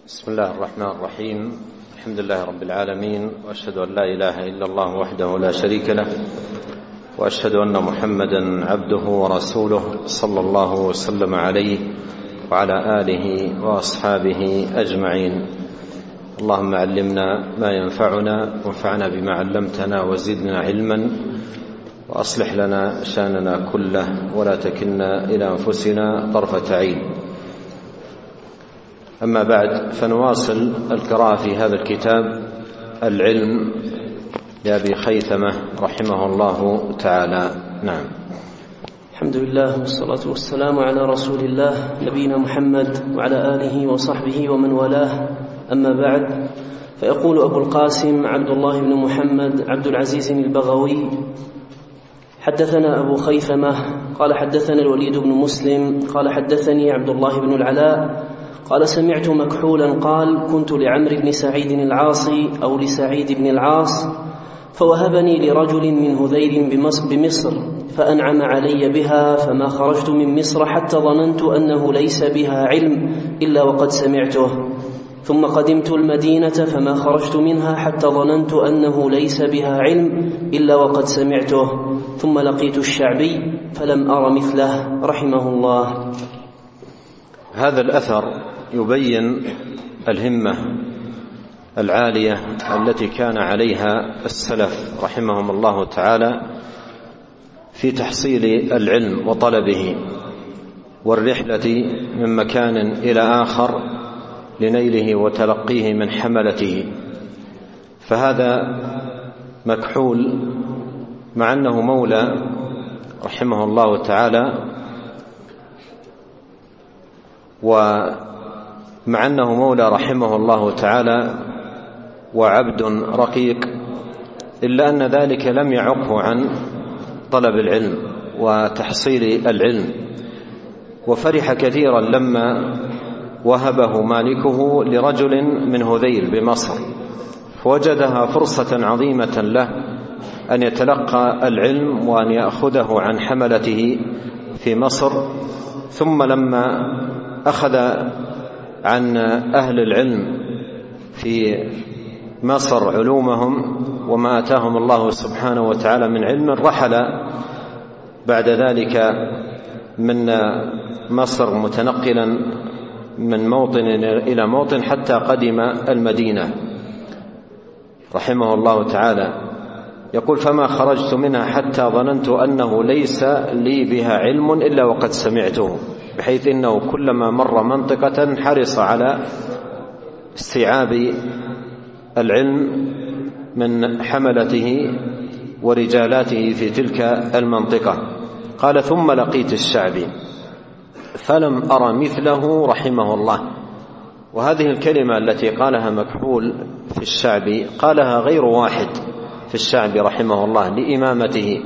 بسم الله الرحمن الرحيم. الحمد لله رب العالمين، وأشهد أن لا إله إلا الله وحده لا شريك له، وأشهد أن محمدا عبده ورسوله صلى الله وسلم عليه وعلى آله وأصحابه أجمعين. اللهم علمنا ما ينفعنا، وانفعنا بما علمتنا، وزدنا علما، وأصلح لنا شأننا كله، ولا تكلنا إلى أنفسنا طرفة عين. أما بعد، فنواصل القراءة في هذا الكتاب العلم لأبي خيثمة رحمه الله تعالى. نعم. الحمد لله والصلاة والسلام على رسول الله نبينا محمد وعلى آله وصحبه ومن والاه. أما بعد، فيقول أبو القاسم عبد الله بن محمد عبد العزيز البغوي: حدثنا أبو خيثمة قال حدثنا الوليد بن مسلم قال حدثني عبد الله بن العلاء قال سمعت مكحولا قال: كنت لعمرو بن سعيد العاصي أو لسعيد بن العاص، فوهبني لرجل من هذيل بمصر، فأنعم علي بها، فما خرجت من مصر حتى ظننت أنه ليس بها علم إلا وقد سمعته، ثم قدمت المدينة فما خرجت منها حتى ظننت أنه ليس بها علم إلا وقد سمعته، ثم لقيت الشعبي فلم أر مثله رحمه الله. هذا الأثر يبين الهمة العالية التي كان عليها السلف رحمهم الله تعالى في تحصيل العلم وطلبه، والرحلة من مكان إلى آخر لنيله وتلقيه من حملته. فهذا مكحول مع أنه مولى رحمه الله تعالى، ومع أنه مولى رحمه الله تعالى وعبد رقيق، إلا أن ذلك لم يعقه عن طلب العلم وتحصيل العلم، وفرح كثيرا لما وهبه مالكه لرجل من هذيل بمصر، فوجدها فرصة عظيمة له أن يتلقى العلم وأن يأخذه عن حملته في مصر. ثم لما أخذ عن أهل العلم في مصر علومهم وما آتاهم الله سبحانه وتعالى من علم، رحل بعد ذلك من مصر متنقلا من موطن إلى موطن حتى قدم المدينة رحمه الله تعالى. يقول: فما خرجت منها حتى ظننت أنه ليس لي بها علم إلا وقد سمعته، بحيث إنه كلما مر منطقة حرص على استيعاب العلم من حملته ورجالاته في تلك المنطقة. قال: ثم لقيت الشعبي فلم أر مثله رحمه الله. وهذه الكلمة التي قالها مكحول في الشعبي قالها غير واحد في الشعبي رحمه الله لإمامته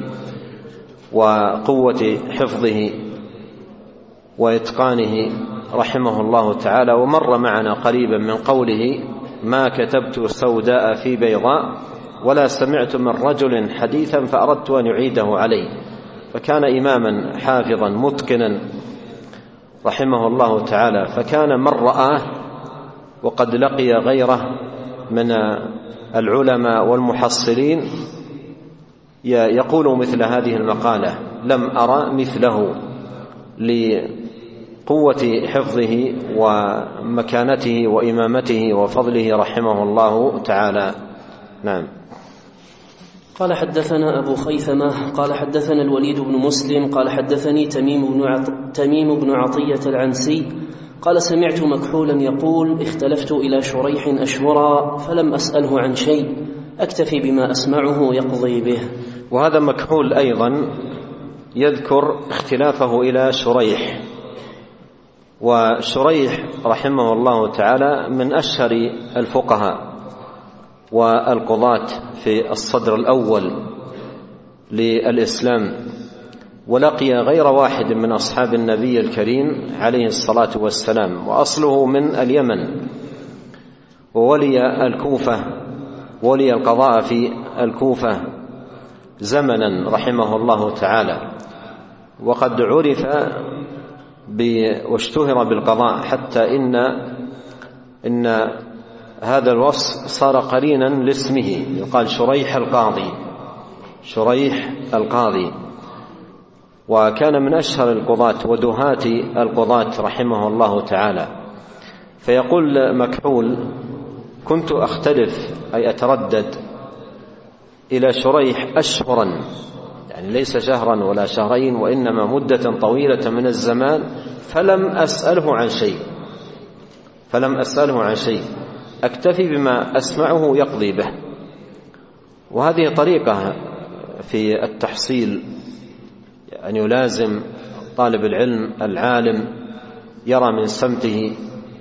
وقوة حفظه وإتقانه رحمه الله تعالى. ومر معنا قريبا من قوله: ما كتبت سوداء في بيضاء ولا سمعت من رجل حديثا فأردت أن يعيده عليه. فكان إماما حافظا متقنا رحمه الله تعالى، فكان من رآه وقد لقي غيره من العلماء والمحصلين يقول مثل هذه المقالة: لم أرى مثله، لقوة حفظه ومكانته وإمامته وفضله رحمه الله تعالى. نعم. قال: حدثنا أبو خيثمة قال حدثنا الوليد بن مسلم قال حدثني تميم بن عطية العنسي قال: سمعت مكحولا يقول: اختلفت إلى شريح أشهرا فلم أسأله عن شيء، أكتفي بما أسمعه يقضي به. وهذا مكحول أيضا يذكر اختلافه إلى شريح، وشريح رحمه الله تعالى من أشهر الفقهاء والقضاة في الصدر الأول للإسلام، ولقي غير واحد من أصحاب النبي الكريم عليه الصلاة والسلام، وأصله من اليمن، وولي الكوفة، ولي القضاء في الكوفة زمنا رحمه الله تعالى، وقد عرف واشتهر بالقضاء، حتى إن إن هذا الوصف صار قرينا لاسمه، يقال شريح القاضي، شريح القاضي، وكان من أشهر القضاة ودهاة القضاة رحمه الله تعالى. فيقول مكحول: كنت أختلف أي أتردد إلى شريح أشهرا، يعني ليس شهرا ولا شهرين، وإنما مدة طويلة من الزمان، فلم أسأله عن شيء، أكتفي بما أسمعه يقضي به. وهذه طريقة في التحصيل، أن يلازم طالب العلم العالم يرى من سمته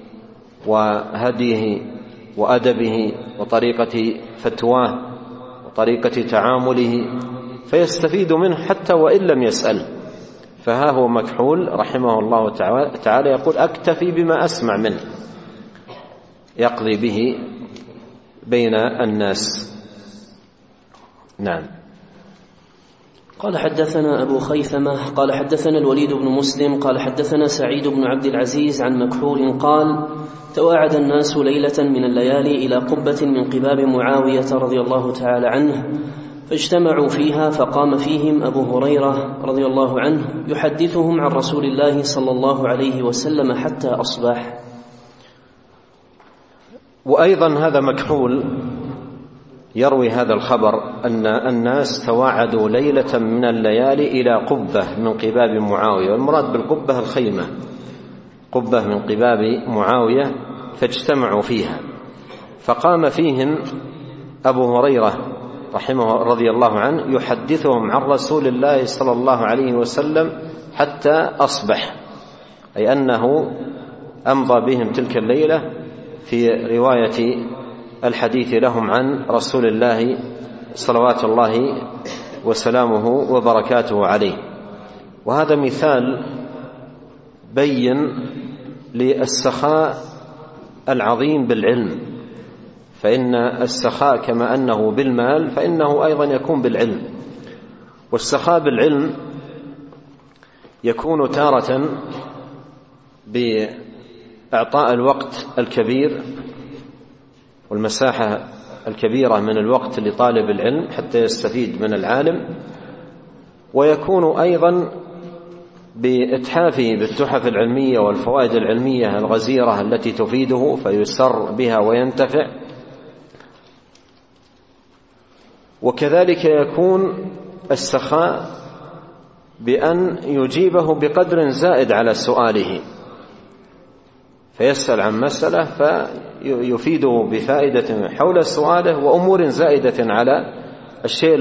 وهديه وأدبه وطريقة فتواه وطريقة تعامله فيستفيد منه حتى وإن لم يسأل. فها هو مكحول رحمه الله تعالى يقول: أكتفي بما أسمع منه يقضي به بين الناس. نعم. قال: حدثنا أبو خيثمة قال حدثنا الوليد بن مسلم قال حدثنا سعيد بن عبد العزيز عن مكحول قال: تواعد الناس ليلة من الليالي إلى قبة من قباب معاوية رضي الله تعالى عنه، فاجتمعوا فيها، فقام فيهم أبو هريرة رضي الله عنه يحدثهم عن رسول الله صلى الله عليه وسلم حتى أصبح. وأيضا هذا مكحول يروي هذا الخبر أن الناس تواعدوا ليلة من الليالي إلى قبة من قباب معاوية، والمراد بالقبة الخيمة، قبة من قباب معاوية، فاجتمعوا فيها، فقام فيهم أبو هريرة رضي الله عنه يحدثهم عن رسول الله صلى الله عليه وسلم حتى أصبح، أي أنه أمضى بهم تلك الليلة في رواية الحديث لهم عن رسول الله صلوات الله وسلامه وبركاته عليه. وهذا مثال بين للسخاء العظيم بالعلم، فإن السخاء كما أنه بالمال فإنه أيضا يكون بالعلم. والسخاء بالعلم يكون تارة بإعطاء الوقت الكبير والمساحة الكبيرة من الوقت لطالب العلم حتى يستفيد من العالم، ويكون أيضا بإتحافه بالتحف العلمية والفوائد العلمية الغزيرة التي تفيده فيسر بها وينتفع. وكذلك يكون السخاء بأن يجيبه بقدر زائد على سؤاله، فيسأل عن مسألة فيفيده بفائدة حول سؤاله وأمور زائدة على الشيء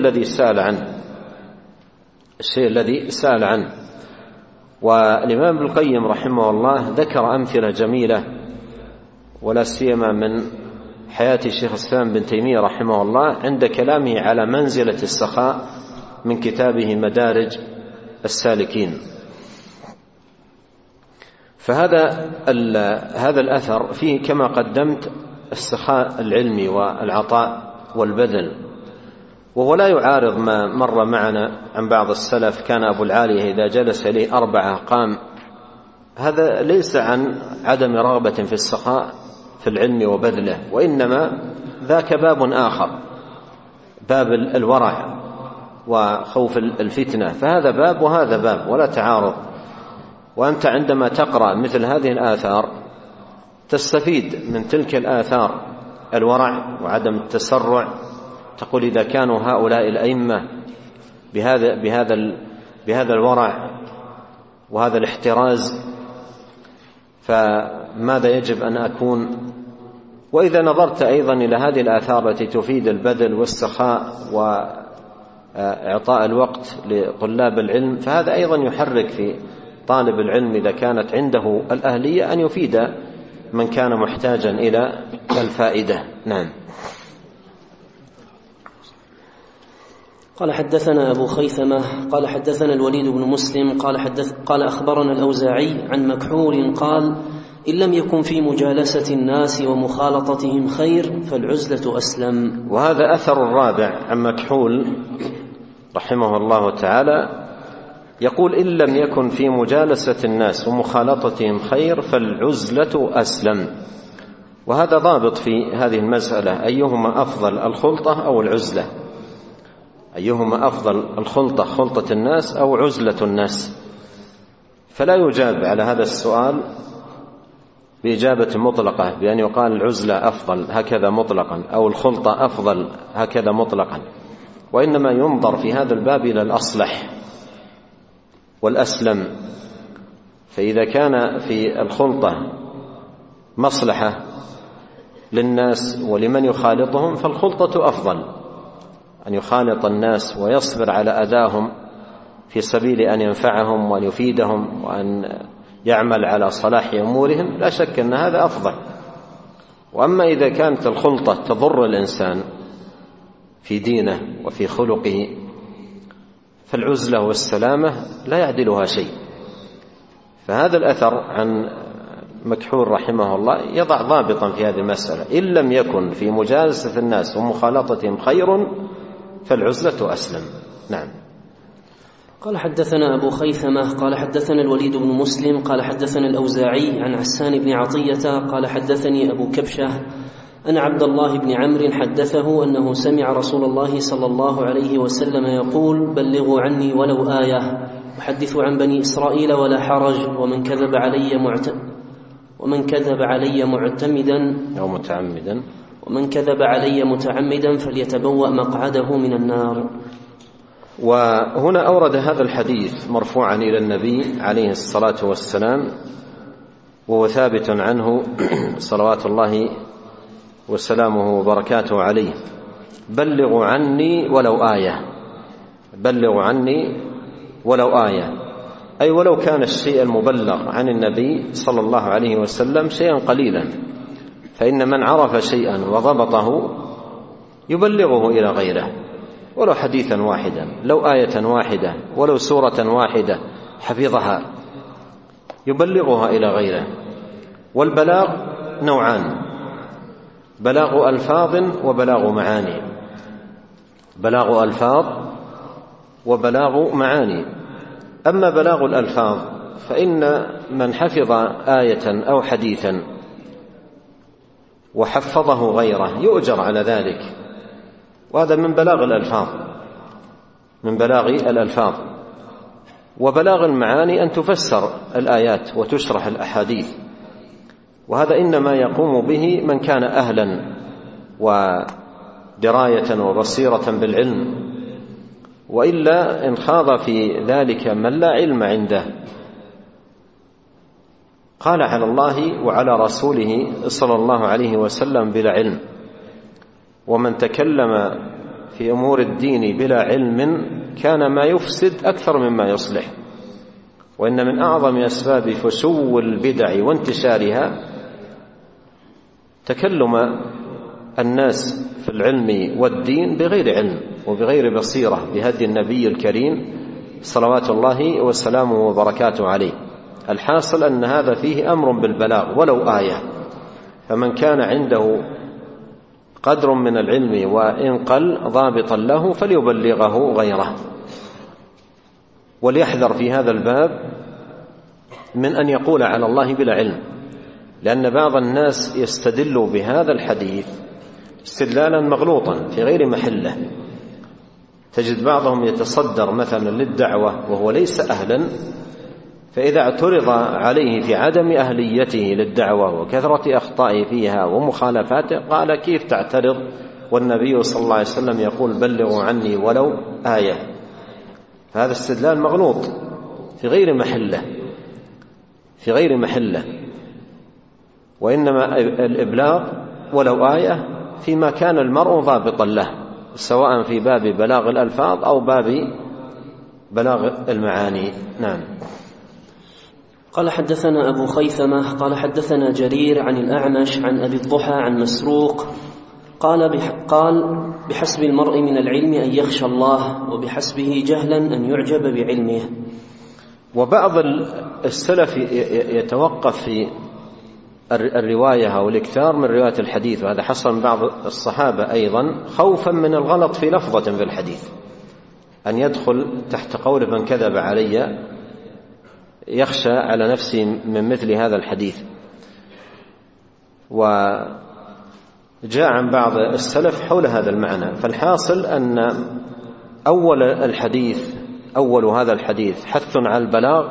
الذي سأل عنه. والإمام ابن القيم رحمه الله ذكر أمثلة جميلة، ولا سيما من حياة شيخ الإسلام بن تيمية رحمه الله عند كلامه على منزلة السخاء من كتابه مدارج السالكين. فهذا الأثر فيه كما قدمت السخاء العلمي والعطاء والبذل، وهو لا يعارض ما مر معنا عن بعض السلف كان أبو العالية إذا جلس إليه 4 قام. هذا ليس عن عدم رغبة في السخاء في العلم وبذله، وإنما ذاك باب آخر، باب الورع وخوف الفتنة، فهذا باب وهذا باب ولا تعارض. وأنت عندما تقرأ مثل هذه الآثار تستفيد من تلك الآثار الورع وعدم التسرع. تقول إذا كانوا هؤلاء الأئمة بهذا الورع وهذا الاحتراز فماذا يجب أن أكون؟ وإذا نظرت أيضا إلى هذه الآثار التي تفيد البذل والسخاء وإعطاء الوقت لطلاب العلم، فهذا أيضا يحرك في طالب العلم إذا كانت عنده الأهلية أن يفيد من كان محتاجا إلى الفائدة. نعم. قال: حدثنا أبو خيثمة قال حدثنا الوليد بن مسلم قال أخبرنا الأوزاعي عن مكحول قال: إن لم يكن في مجالسة الناس ومخالطتهم خير فالعزلة أسلم. وهذا أثر الرابع عن مكحول رحمه الله تعالى، يقول: إن لم يكن في مجالسة الناس ومخالطتهم خير فالعزلة أسلم. وهذا ضابط في هذه المسألة: أيهما أفضل، الخلطة أو العزلة؟ أيهما أفضل، الخلطة، خلطة الناس، أو عزلة الناس؟ فلا يجاب على هذا السؤال بإجابة مطلقة بأن يقال العزلة أفضل هكذا مطلقا، أو الخلطة أفضل هكذا مطلقا، وإنما ينظر في هذا الباب إلى الأصلح والأسلم. فإذا كان في الخلطة مصلحة للناس ولمن يخالطهم فالخلطة أفضل، أن يخالط الناس ويصبر على أذاهم في سبيل أن ينفعهم وأن يفيدهم وأن يعمل على صلاح أمورهم، لا شك أن هذا أفضل. وأما إذا كانت الخلطة تضر الإنسان في دينه وفي خلقه فالعزلة والسلامة لا يعدلها شيء. فهذا الأثر عن مكحول رحمه الله يضع ضابطا في هذه المسألة: إن لم يكن في مجالسة الناس ومخالطتهم خير فالعزلة أسلم. نعم. قال حدثنا أبو خيثمة قال حدثنا الوليد بن مسلم قال حدثنا الأوزاعي عن عسان بن عطية قال حدثني أبو كبشة أن عبد الله بن عمرو حدثه أنه سمع رسول الله صلى الله عليه وسلم يقول: بلغوا عني ولو آية، وحدثوا عن بني إسرائيل ولا حرج، ومن كذب علي متعمدا فليتبوأ مقعده من النار. وهنا أورد هذا الحديث مرفوعا إلى النبي عليه الصلاة والسلام، وهو ثابت عنه صلوات الله وسلامه وبركاته عليه: بلغوا عني ولو آية، بلغوا عني ولو آية، أي ولو كان الشيء المبلغ عن النبي صلى الله عليه وسلم شيئا قليلا، فإن من عرف شيئا وضبطه يبلغه إلى غيره، ولو حديثا واحدا، لو آية واحدة، ولو سورة واحدة حفظها يبلغها إلى غيره. والبلاغ نوعان: بلاغ ألفاظ وبلاغ معاني. بلاغ ألفاظ وبلاغ معاني. أما بلاغ الألفاظ فإن من حفظ آية أو حديثا وحفظه غيره يؤجر على ذلك، وهذا من بلاغ الألفاظ، من بلاغ الألفاظ. وبلاغ المعاني أن تفسر الآيات وتشرح الأحاديث، وهذا إنما يقوم به من كان أهلا ودراية وبصيرة بالعلم، وإلا إن خاض في ذلك من لا علم عنده قال على الله وعلى رسوله صلى الله عليه وسلم بلا علم. ومن تكلم في أمور الدين بلا علم كان ما يفسد أكثر مما يصلح. وإن من أعظم أسباب فشو البدع وانتشارها تكلم الناس في العلم والدين بغير علم وبغير بصيرة بهدي النبي الكريم صلوات الله وسلامه وبركاته عليه. الحاصل أن هذا فيه أمر بالبلاغ ولو آية، فمن كان عنده قدر من العلم وإن قل ضابطا له فليبلغه غيره. وليحذر في هذا الباب من أن يقول على الله بلا علم، لأن بعض الناس يستدل بهذا الحديث استدلالا مغلوطا في غير محله. تجد بعضهم يتصدر مثلا للدعوة وهو ليس أهلا، فإذا اعترض عليه في عدم أهليته للدعوة وكثرة أخطائه فيها ومخالفاته قال: كيف تعترض والنبي صلى الله عليه وسلم يقول بلغوا عني ولو آية؟ هذا استدلال مغلوط في غير محله، في غير محله. وإنما الإبلاغ ولو آية فيما كان المرء ضابطا له، سواء في باب بلاغ الألفاظ أو باب بلاغ المعاني. نعم. قال حدثنا أبو خيثمة قال حدثنا جرير عن الأعمش عن أبي الضحى عن مسروق قال بحسب المرء من العلم أن يخشى الله، وبحسبه جهلا أن يعجب بعلمه. وبعض السلف يتوقف في الرواية أو الإكثار من رواية الحديث، وهذا حصل من بعض الصحابة أيضا خوفا من الغلط في لفظة في الحديث، أن يدخل تحت قول من كذب علي، يخشى على نفسه من مثل هذا الحديث. وجاء عن بعض السلف حول هذا المعنى. فالحاصل أن أول هذا الحديث حث على البلاغ،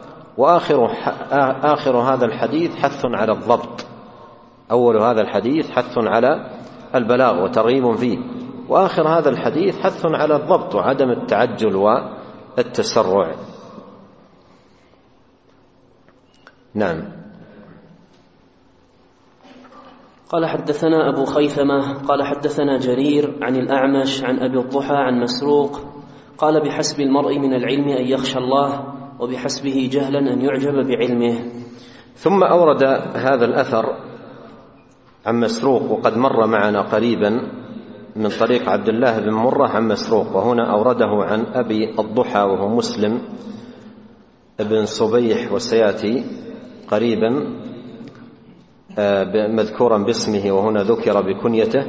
وآخر هذا الحديث حث على الضبط. أول هذا الحديث حث على البلاغ وترغيب فيه، وآخر هذا الحديث حث على الضبط وعدم التعجل والتسرع. نعم. قال حدثنا أبو خيثمة قال حدثنا جرير عن الأعمش عن أبي الضحى عن مسروق قال بحسب المرء من العلم أن يخشى الله، وبحسبه جهلا أن يعجب بعلمه. ثم أورد هذا الأثر عن مسروق، وقد مر معنا قريبا من طريق عبد الله بن مرة عن مسروق، وهنا أورده عن أبي الضحى وهو مسلم بن صبيح، وسيأتي قريبا مذكورا باسمه، وهنا ذكر بكنيته.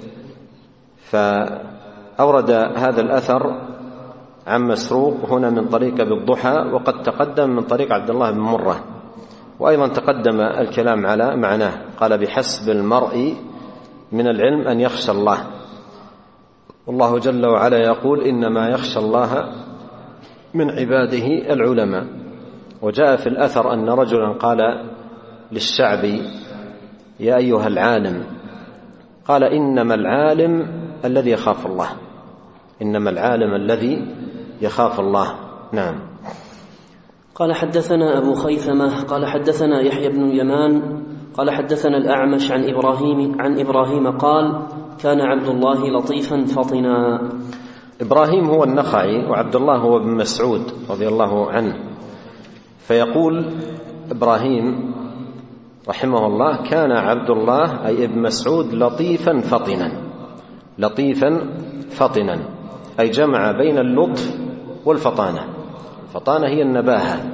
فأورد هذا الأثر عن مسروق هنا من طريق أبي الضحى، وقد تقدم من طريق عبد الله بن مرة، وأيضا تقدم الكلام على معناه. قال بحسب المرء من العلم أن يخشى الله، والله جل وعلا يقول إنما يخشى الله من عباده العلماء. وجاء في الأثر أن رجلا قال للشعب يا أيها العالم، قال إنما العالم الذي يخاف الله، إنما العالم الذي يخاف الله. نعم. قال حدثنا أبو خيثمة قال حدثنا يحيى بن اليمان قال حدثنا الأعمش عن إبراهيم قال كان عبد الله لطيفا فطنا. إبراهيم هو النخعي، وعبد الله هو ابن مسعود رضي الله عنه. فيقول إبراهيم رحمه الله كان عبد الله أي ابن مسعود لطيفا فطنا، لطيفا فطنا أي جمع بين اللطف والفطانة. الفطانة هي النباهة،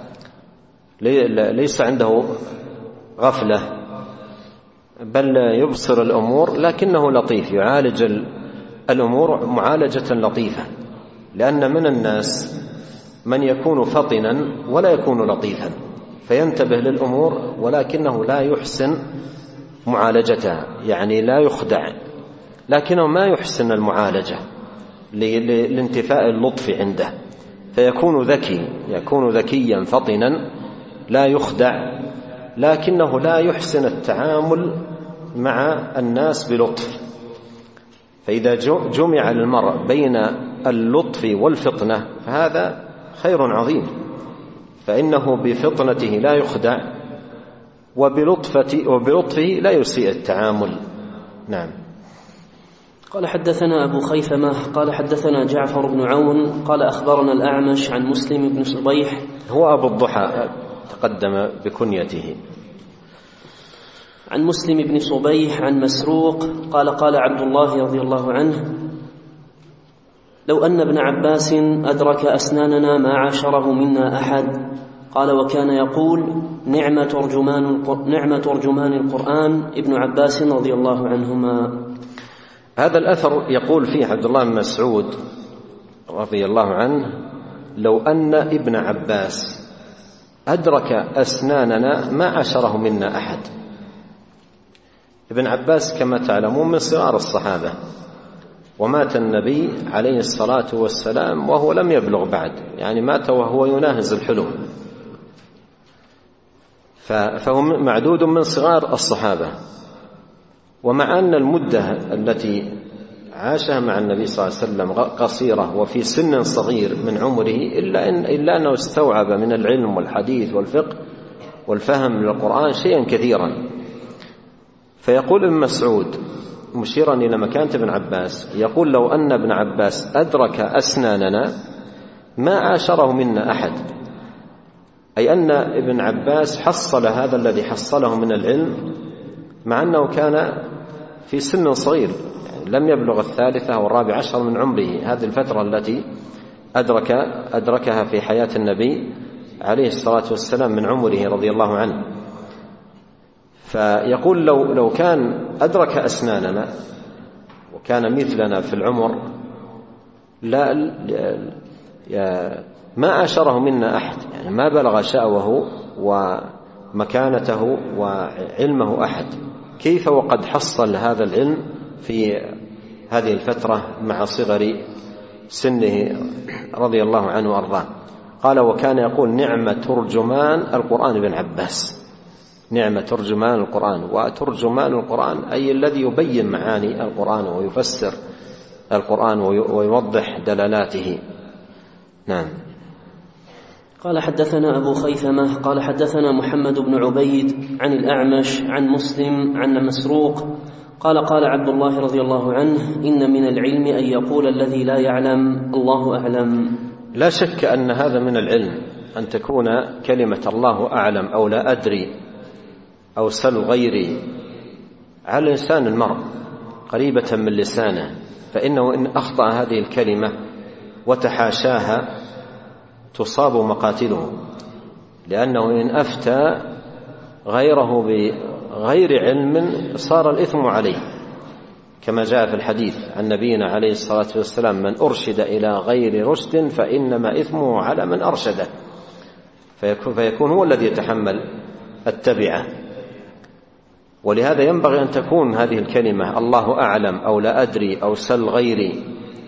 ليس عنده غفلة، بل يبصر الأمور، لكنه لطيف يعالج الأمور معالجة لطيفة. لأن من الناس من يكون فطنا ولا يكون لطيفا، فينتبه للأمور ولكنه لا يحسن معالجتها، يعني لا يخدع، لكنه ما يحسن المعالجة لانتفاء اللطف عنده، فيكون ذكي، يكون ذكيا فطنا لا يخدع، لكنه لا يحسن التعامل مع الناس بلطف. فإذا جمع المرء بين اللطف والفطنة فهذا خير عظيم، فإنه بفطنته لا يخدع، وبلطفه لا يسيء التعامل. نعم. قال حدثنا أبو خيثمة قال حدثنا جعفر بن عون قال أخبرنا الأعمش عن مسلم بن صبيح، هو أبو الضحى تقدم بكنيته، عن مسلم بن صبيح عن مسروق قال قال عبد الله رضي الله عنه لو أن ابن عباس أدرك أسناننا ما عاشره منا أحد. قال وكان يقول نعم ترجمان القرآن ابن عباس رضي الله عنهما. هذا الأثر يقول فيه عبد الله بن مسعود رضي الله عنه لو أن ابن عباس أدرك أسناننا ما عاشره منا أحد. ابن عباس كما تعلمون من صغار الصحابة، ومات النبي عليه الصلاة والسلام وهو لم يبلغ بعد، يعني مات وهو يناهز الحلم، فهو معدود من صغار الصحابة. ومع أن المدة التي عاشها مع النبي صلى الله عليه وسلم قصيرة وفي سن صغير من عمره، إلا أنه استوعب من العلم والحديث والفقه والفهم للقرآن شيئا كثيرا. فيقول ابن مسعود مشيرا إلى مكانة ابن عباس، يقول لو أن ابن عباس أدرك أسناننا ما عاشره منا أحد، أي أن ابن عباس حصل هذا الذي حصله من العلم مع أنه كان في سن صغير، يعني لم يبلغ 13 من عمره، هذه الفترة التي أدركها في حياة النبي عليه الصلاة والسلام من عمره رضي الله عنه. فيقول لو كان أدرك أسناننا وكان مثلنا في العمر ما عاشره منا أحد، يعني ما بلغ شأوه ومكانته وعلمه أحد. كيف وقد حصل هذا العلم في هذه الفترة مع صغر سنه رضي الله عنه وأرضاه؟ قال: وكان يقول: نعم ترجمان القرآن ابن عباس. نعم ترجمان القرآن، وترجمان القرآن أي الذي يبين معاني القرآن ويفسر القرآن ويوضح دلالاته. نعم. قال: حدثنا أبو خيثمة قال: حدثنا محمد بن عبيد عن الأعمش عن مسلم عن مسروق قال: قال عبد الله رضي الله عنه: إن من العلم أن يقول الذي لا يعلم الله أعلم. لا شك أن هذا من العلم، أن تكون كلمة الله أعلم أو لا أدري أو سل غيري على لسان المرء قريبة من لسانه، فإنه إن أخطأ هذه الكلمة وتحاشاها تصاب مقاتله، لأنه إن أفتى غيره بغير علم صار الإثم عليه، كما جاء في الحديث عن نبينا عليه الصلاة والسلام: من أرشد إلى غير رشد فإنما إثمه على من أرشده، فيكون هو الذي يتحمل التبعة. ولهذا ينبغي أن تكون هذه الكلمة الله أعلم أو لا أدري أو سل غيري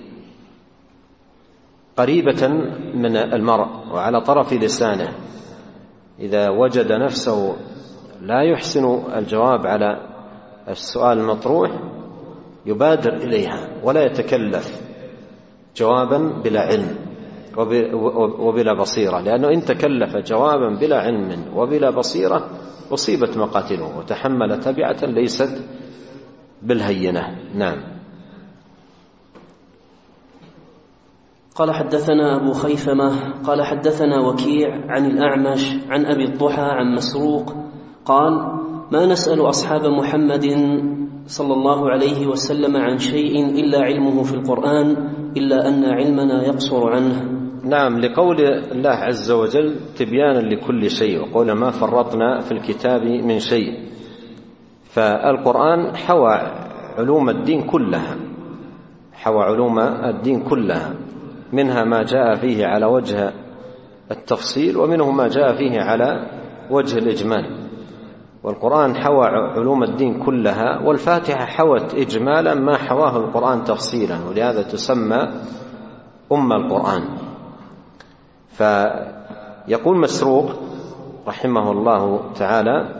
قريبة من المرء وعلى طرف لسانه، إذا وجد نفسه لا يحسن الجواب على السؤال المطروح يبادر إليها ولا يتكلف جوابا بلا علم وبلا بصيرة، لأنه إن تكلف جوابا بلا علم وبلا بصيرة أصيبت مقاتله وتحمل تبعة ليست بالهينة. نعم. قال: حدثنا أبو خيثمة قال: حدثنا وكيع عن الأعمش عن أبي الضحى عن مسروق قال: ما نسأل أصحاب محمد صلى الله عليه وسلم عن شيء إلا علمه في القرآن إلا أن علمنا يقصر عنه. نعم، لقول الله عز وجل: تبيانا لكل شيء، وقول: ما فرطنا في الكتاب من شيء. فالقرآن حوى علوم الدين كلها، حوى علوم الدين كلها، منها ما جاء فيه على وجه التفصيل ومنه ما جاء فيه على وجه الإجمال. والقرآن حوى علوم الدين كلها، والفاتحة حوت إجمالا ما حواه القرآن تفصيلا، ولهذا تسمى أم القرآن. فيقول مسروق رحمه الله تعالى،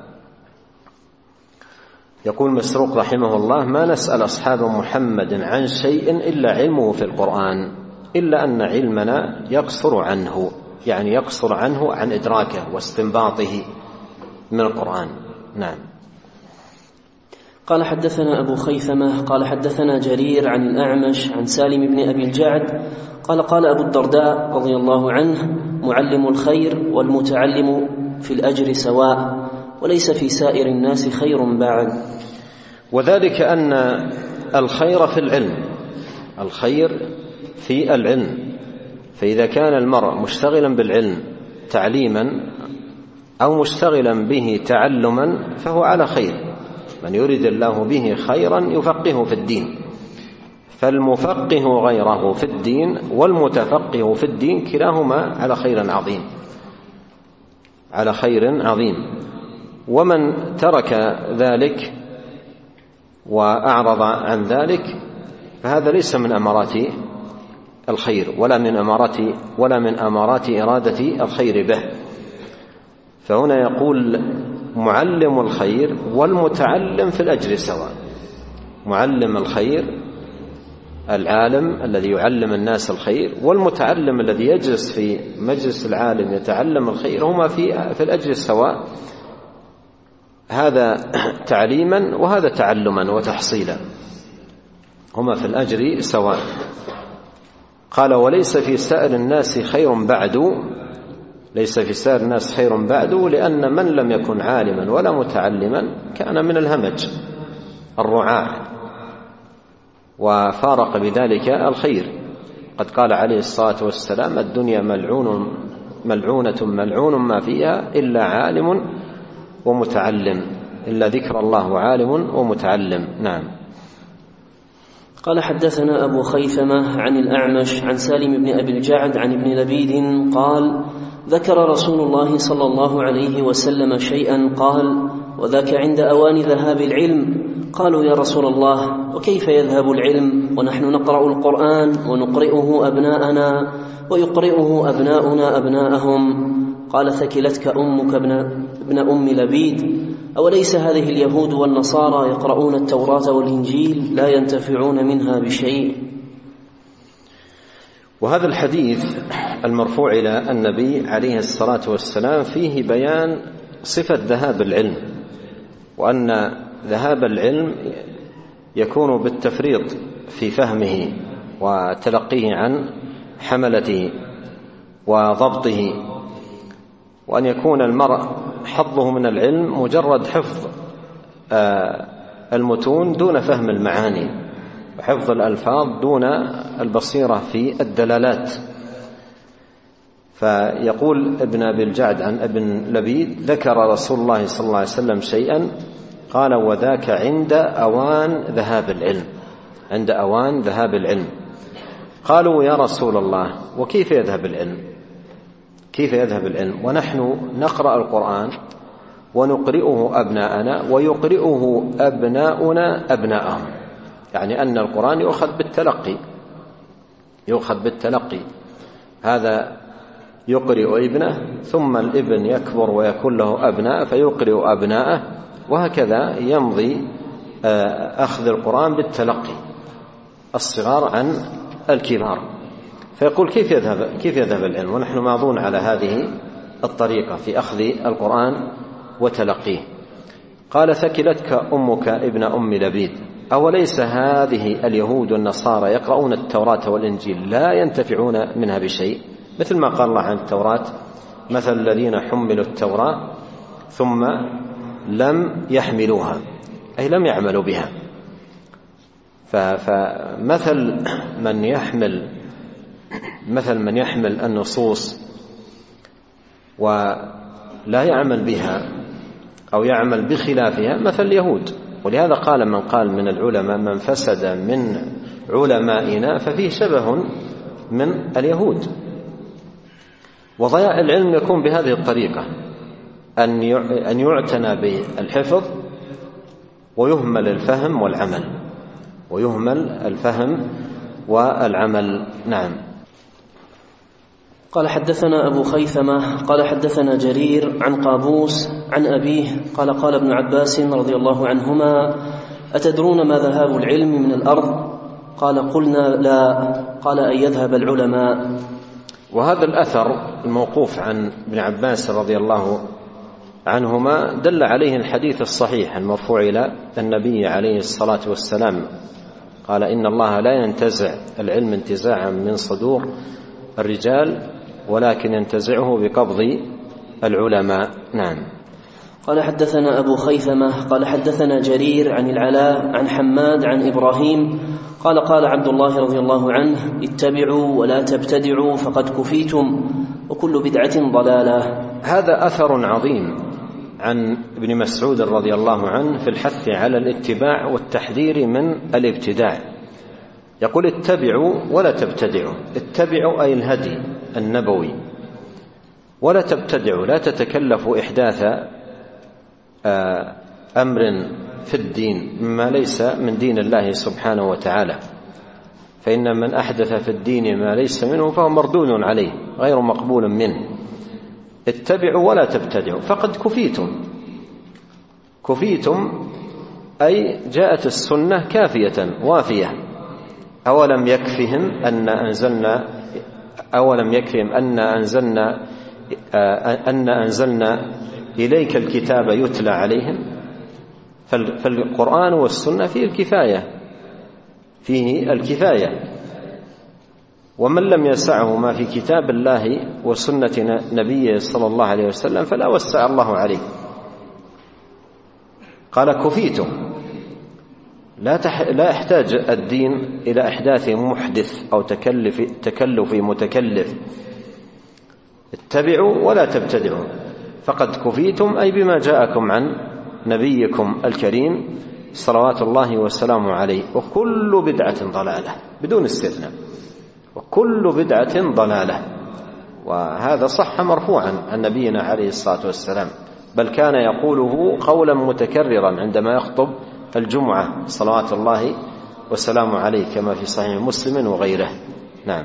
يقول مسروق رحمه الله: ما نسأل أصحاب محمد عن شيء إلا علمه في القرآن إلا أن علمنا يقصر عنه، يعني يقصر عنه عن إدراكه واستنباطه من القرآن. نعم. قال: حدثنا أبو خيثمة قال: حدثنا جرير عن الأعمش عن سالم بن أبي الجعد قال: قال أبو الدرداء رضي الله عنه: معلم الخير والمتعلم في الأجر سواء، وليس في سائر الناس خير بعد. وذلك أن الخير في العلم، الخير في العلم، فإذا كان المرء مشتغلا بالعلم تعليما أو مشتغلا به تعلما فهو على خير. من يريد الله به خيرا يفقهه في الدين، فالمفقه غيره في الدين والمتفقه في الدين كلاهما على خير عظيم، على خير عظيم. ومن ترك ذلك وأعرض عن ذلك فهذا ليس من أمارات الخير ولا من أمارات إرادة الخير به. فهنا يقول: معلم الخير والمتعلم في الأجر سواء. معلم الخير العالم الذي يعلم الناس الخير، والمتعلم الذي يجلس في مجلس العالم يتعلم الخير، هما في الأجر سواء، هذا تعليما وهذا تعلما وتحصيلا، هما في الأجر سواء. قال: وليس في سائر الناس خير بعد، ليس في سائر الناس خير بعد، لأن من لم يكن عالما ولا متعلما كان من الهمج الرعاع وفارق بذلك الخير. قد قال عليه الصلاة والسلام: الدنيا ملعونة ملعون ما فيها إلا عالم ومتعلم، إلا ذكر الله عالم ومتعلم. نعم. قال: حدثنا أبو خيثمة عن الأعمش عن سالم بن أبي الجعد عن ابن لبيد قال: ذكر رسول الله صلى الله عليه وسلم شيئا قال: وذاك عند أوان ذهاب العلم. قالوا يا رسول الله وكيف يذهب العلم ونحن نقرأ القرآن ونقرئه أبناءنا ويقرئه أبناؤنا أبناءهم؟ قال ثكلتك أمك ابن أم لبيد، أوليس هذه اليهود والنصارى يقرؤون التوراة والإنجيل لا ينتفعون منها بشيء؟ وهذا الحديث المرفوع إلى النبي عليه الصلاة والسلام فيه بيان صفة ذهاب العلم، وأن ذهاب العلم يكون بالتفريط في فهمه وتلقيه عن حملته وضبطه، وأن يكون المرء حظه من العلم مجرد حفظ المتون دون فهم المعاني، وحفظ الألفاظ دون البصيرة في الدلالات. فيقول ابن أبي الجعد عن ابن لبيد: ذكر رسول الله صلى الله عليه وسلم شيئا قال وذاك عند أوان ذهاب العلم، عند أوان ذهاب العلم. قالوا يا رسول الله وكيف يذهب العلم؟ كيف يذهب العلم ونحن نقرأ القرآن ونقرئه أبناءنا ويقرئه أبناؤنا أبناءهم؟ يعني أن القرآن يؤخذ بالتلقي، هذا يقرئ ابنه ثم الابن يكبر ويكون له أبناء فيقرئ أبناءه، وهكذا يمضي أخذ القرآن بالتلقي، الصغار عن الكبار. فيقول كيف يذهب العلم ونحن ماضون على هذه الطريقة في أخذ القرآن وتلقيه؟ قال ثكلتك أمك ابن أم لبيد، أوليس هذه اليهود والنصارى يقرؤون التوراة والإنجيل لا ينتفعون منها بشيء؟ مثل ما قال الله عن التوراة: مثل الذين حملوا التوراة ثم لم يحملوها، أي لم يعملوا بها. فمثل من يحمل النصوص ولا يعمل بها أو يعمل بخلافها مثل اليهود. ولهذا قال من قال من العلماء: من فسد من علمائنا ففيه شبه من اليهود. وضياع العلم يكون بهذه الطريقة، أن يعتنى بالحفظ ويهمل الفهم والعمل. نعم. قال حدثنا أبو خيثمة قال حدثنا جرير عن قابوس عن أبيه قال ابن عباس رضي الله عنهما: أتدرون ما ذهاب العلم من الأرض؟ قال قلنا لا. قال أن يذهب العلماء. وهذا الأثر الموقوف عن ابن عباس رضي الله عنهما دل عليه الحديث الصحيح المرفوع إلى النبي عليه الصلاة والسلام، قال: إن الله لا ينتزع العلم انتزاعا من صدور الرجال ولكن ينتزعه بقبض العلماء. نعم. قال حدثنا أبو خيثمة قال حدثنا جرير عن العلاء عن حماد عن إبراهيم قال عبد الله رضي الله عنه: اتبعوا ولا تبتدعوا فقد كفيتم وكل بدعة ضلالة. هذا أثر عظيم عن ابن مسعود رضي الله عنه في الحث على الاتباع والتحذير من الابتداع. يقول: اتبعوا ولا تبتدعوا. اتبعوا أي الهدي النبوي، ولا تبتدعوا لا تتكلفوا إحداث أمر في الدين مما ليس من دين الله سبحانه وتعالى، فإن من أحدث في الدين ما ليس منه فهو مردود عليه غير مقبول منه. اتبعوا ولا تبتدعوا فقد كفيتم أي جاءت السنة كافية وافية. أولم يكفهم أن أنزلنا إليك الكتاب يتلى عليهم؟ فالقرآن والسنة فيه الكفاية، ومن لم يسعه ما في كتاب الله وسنة نبيه صلى الله عليه وسلم فلا وسع الله عليه. قال: كفيتم، لا يحتاج الدين إلى إحداث محدث أو تكلف متكلف. اتبعوا ولا تبتدعوا فقد كفيتم، أي بما جاءكم عن نبيكم الكريم صلوات الله وسلامه عليه. وكل بدعة ضلالة بدون استثناء، وكل بدعة ضلالة. وهذا صح مرفوعا عن نبينا عليه الصلاة والسلام: بل كان يقوله قولا متكررا عندما يخطب الجمعة صلوات الله وسلامه عليه كما في صحيح مسلم وغيره. نعم.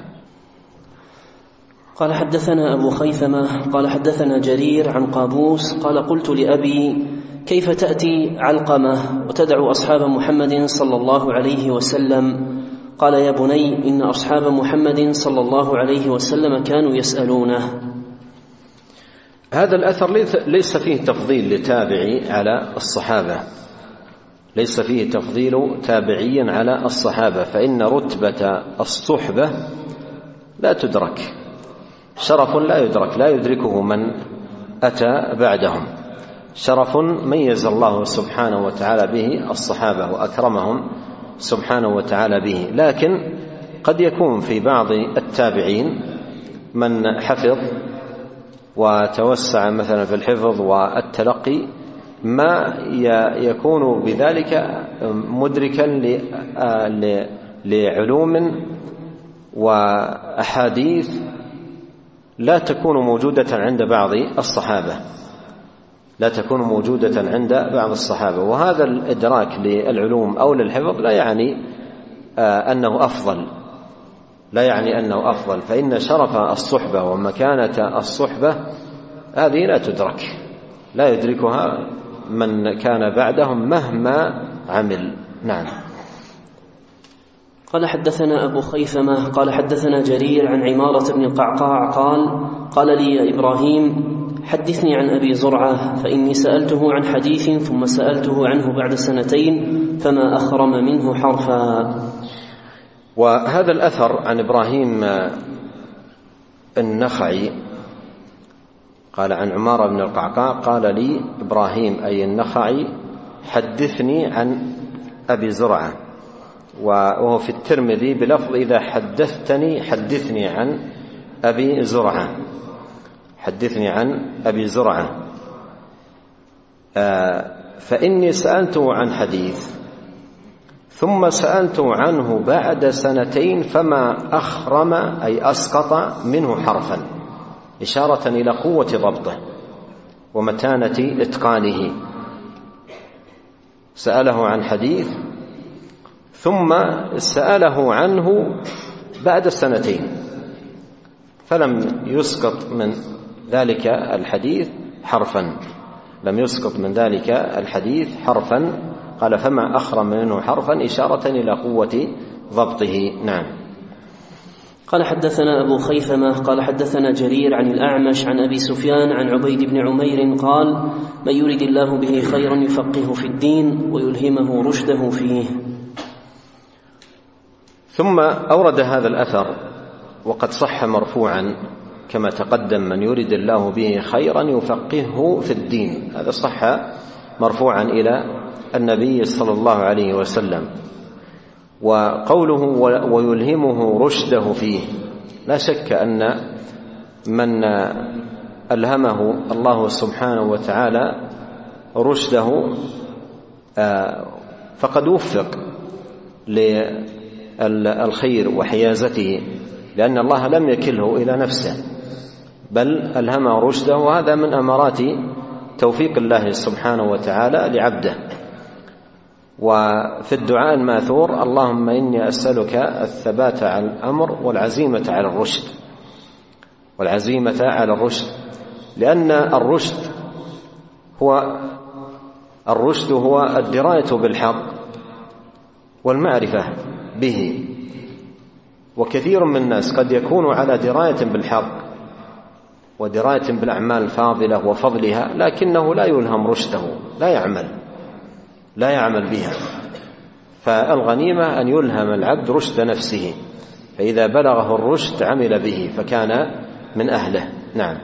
قال حدثنا أبو خيثمة قال حدثنا جرير عن قابوس قال قلت لأبي كيف تأتي علقمة وتدعو أصحاب محمد صلى الله عليه وسلم؟ قال يا بني إن أصحاب محمد صلى الله عليه وسلم كانوا يسألونه. هذا الأثر ليس فيه تفضيل لتابعي على الصحابة، ليس فيه تفضيل تابعي على الصحابة، فإن رتبة الصحبة لا تدرك، شرف لا يدرك، لا يدركه من أتى بعدهم، شرف ميز الله سبحانه وتعالى به الصحابة وأكرمهم سبحانه وتعالى به. لكن قد يكون في بعض التابعين من حفظ وتوسع مثلا في الحفظ والتلقي ما يكون بذلك مدركا لعلوم وأحاديث لا تكون موجودة عند بعض الصحابة، لا تكون موجودة عند بعض الصحابة. وهذا الإدراك للعلوم أو للحفظ لا يعني أنه أفضل، لا يعني أنه أفضل، فإن شرف الصحبة ومكانة الصحبة هذه لا تدرك، لا يدركها من كان بعدهم مهما عمل. نعم. قال حدثنا أبو خيثمة قال حدثنا جرير عن عمارة بن القعقاع قال لي يا إبراهيم حدثني عن أبي زرعة فإني سألته عن حديث ثم سألته عنه بعد 2 فما أخرم منه حرفا. وهذا الأثر عن إبراهيم النخعي قال عن عمارة بن القعقاع قال لي إبراهيم أي النخعي حدثني عن أبي زرعة، وهو في الترمذي بلفظ إذا حدثتني حدثني عن أبي زرعة، حدثني عن أبي زرعة. فإني سألته عن حديث ثم سألته عنه بعد 2 فما أخرم أي أسقط منه حرفا، إشارة إلى قوة ضبطه ومتانة إتقانه. سأله عن حديث ثم سأله عنه بعد 2 فلم يسقط من ذلك الحديث حرفا، لم يسقط من ذلك الحديث حرفا. قال فما أخرم منه حرفا إشارة إلى قوة ضبطه. نعم. قال حدثنا أبو خيثمة قال حدثنا جرير عن الأعمش عن أبي سفيان عن عبيد بن عمير قال من يرد الله به خيرا يفقهه في الدين ويلهمه رشده فيه. ثم أورد هذا الأثر وقد صح مرفوعا كما تقدم من يرد الله به خيرا يفقهه في الدين، هذا صح مرفوعا إلى النبي صلى الله عليه وسلم. وقوله ويلهمه رشده فيه، لا شك أن من ألهمه الله سبحانه وتعالى رشده فقد وفق للخير وحيازته، لأن الله لم يكله إلى نفسه بل ألهمه رشده، وهذا من أمارات توفيق الله سبحانه وتعالى لعبده. وفي الدعاء الماثور اللهم إني أسألك الثبات على الأمر والعزيمة على الرشد، والعزيمة على الرشد، لأن الرشد هو الدراية بالحق والمعرفة به. وكثير من الناس قد يكون على دراية بالحق ودراية بالأعمال الفاضلة وفضلها، لكنه لا يلهم رشده، لا يعمل بها. فالغنيمة أن يلهم العبد رشد نفسه، فإذا بلغه الرشد عمل به فكان من أهله. نعم.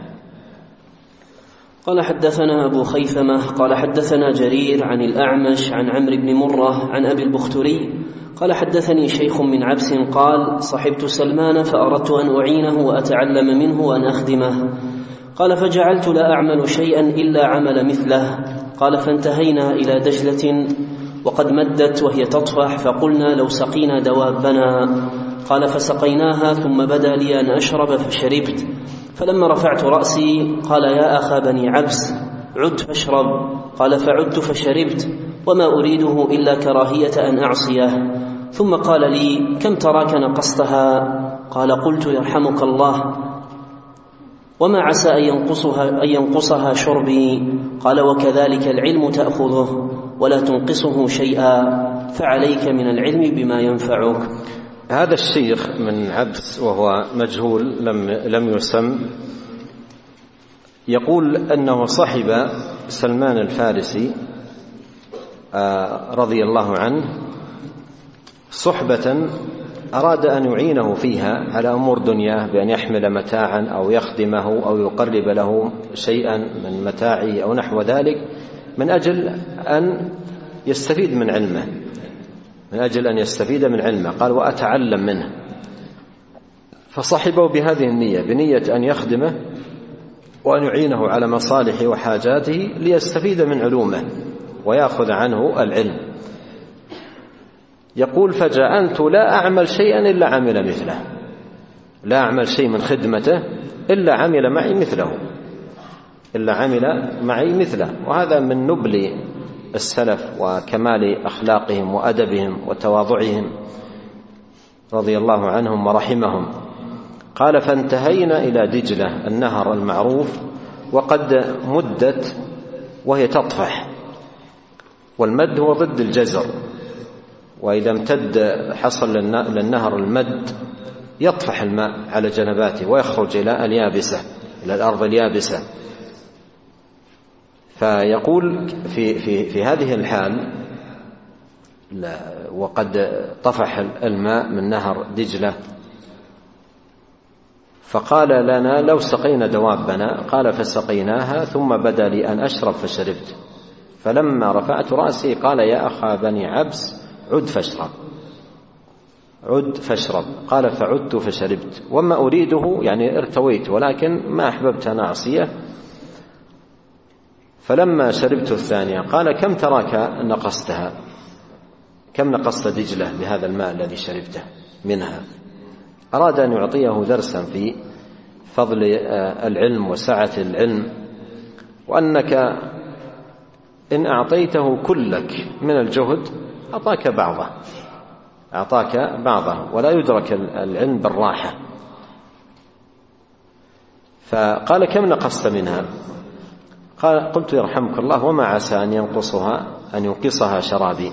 قال حدثنا أبو خيثمة قال حدثنا جرير عن الأعمش عن عمرو بن مرة عن أبي البختري قال حدثني شيخ من عبس قال صحبت سلمان فأردت أن أعينه وأتعلم منه وأن أخدمه. قال فجعلت لا أعمل شيئا إلا عمل مثله. قال فانتهينا إلى دجلة وقد مدت وهي تطفح، فقلنا لو سقينا دوابنا. قال فسقيناها ثم بدا لي أن أشرب فشربت. فلما رفعت رأسي قال يا أخا بني عبس عد فاشرب. قال فعدت فشربت وما أريده إلا كراهية أن أعصيه. ثم قال لي كم تراك نقصتها؟ قال قلت يرحمك الله وما عسى أن ينقصها شربي. قال وكذلك العلم تأخذه ولا تنقصه شيئا، فعليك من العلم بما ينفعك. هذا الشيخ من عبس وهو مجهول لم يسم، يقول أنه صحب سلمان الفارسي رضي الله عنه صحبة أراد أن يعينه فيها على أمور دنياه، بأن يحمل متاعا أو يخدمه أو يقرب له شيئا من متاعه أو نحو ذلك، من أجل أن يستفيد من علمه، قال وأتعلم منه. فصحبه بهذه النية، بنية أن يخدمه وأن يعينه على مصالح وحاجاته ليستفيد من علومه ويأخذ عنه العلم. يقول فجعلت لا أعمل شيئا إلا عمل مثله، لا أعمل شيء من خدمته إلا عمل معي مثله. وهذا من نبل السلف وكمال أخلاقهم وأدبهم وتواضعهم رضي الله عنهم ورحمهم. قال فانتهينا إلى دجلة النهر المعروف، وقد مدت وهي تطفح، والمد هو ضد الجزر، وإذا امتد حصل للنهر المد يطفح الماء على جنباته ويخرج إلى الأرض اليابسة. فيقول في هذه الحال وقد طفح الماء من نهر دجلة، فقال لنا لو سقينا دوابنا، قال فسقيناها، ثم بدا لي أن أشرب فشربت. فلما رفعت رأسي قال يا أخا بني عبس عد فاشرب. قال فعدت فشربت وما أريده، يعني ارتويت ولكن ما أحببت أن أعصيه. فلما شربت الثانية قال كم تراك نقصتها؟ كم نقصت دجلة بهذا الماء الذي شربته منها؟ أراد أن يعطيه درسا في فضل العلم وسعة العلم، وأنك إن أعطيته كلك من الجهد أعطاك بعضه ولا يدرك العلم بالراحة. فقال كم نقصت منها؟ قال قلت يرحمك الله وما عسى أن ينقصها شرابي.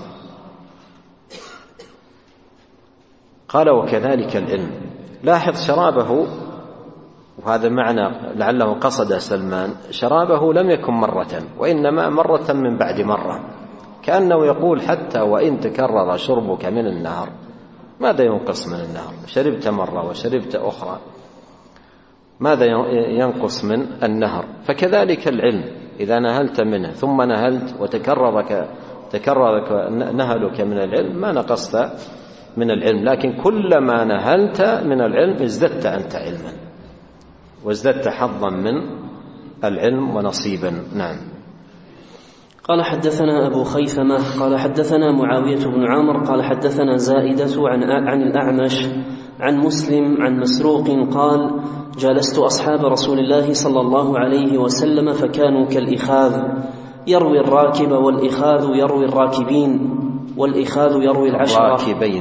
قال وكذلك العلم. لاحظ شرابه، وهذا معنى لعله قصد سلمان، شرابه لم يكن مرة وإنما مرة من بعد مرة، كأنه يقول حتى وإن تكرر شربك من النهر ماذا ينقص من النهر؟ شربت مرة وشربت أخرى، ماذا ينقص من النهر؟ فكذلك العلم، إذا نهلت منه ثم نهلت وتكررك نهلك من العلم ما نقصت من العلم، لكن كلما نهلت من العلم ازددت أنت علما وازددت حظا من العلم ونصيبا. نعم. قال حدثنا أبو خيثمة قال حدثنا معاوية بن عامر قال حدثنا زائدة عن الأعمش عن مسلم عن مسروق قال جالست أصحاب رسول الله صلى الله عليه وسلم فكانوا كالإخاذ يروي الراكب والإخاذ يروي الراكبين والإخاذ يروي العشرة.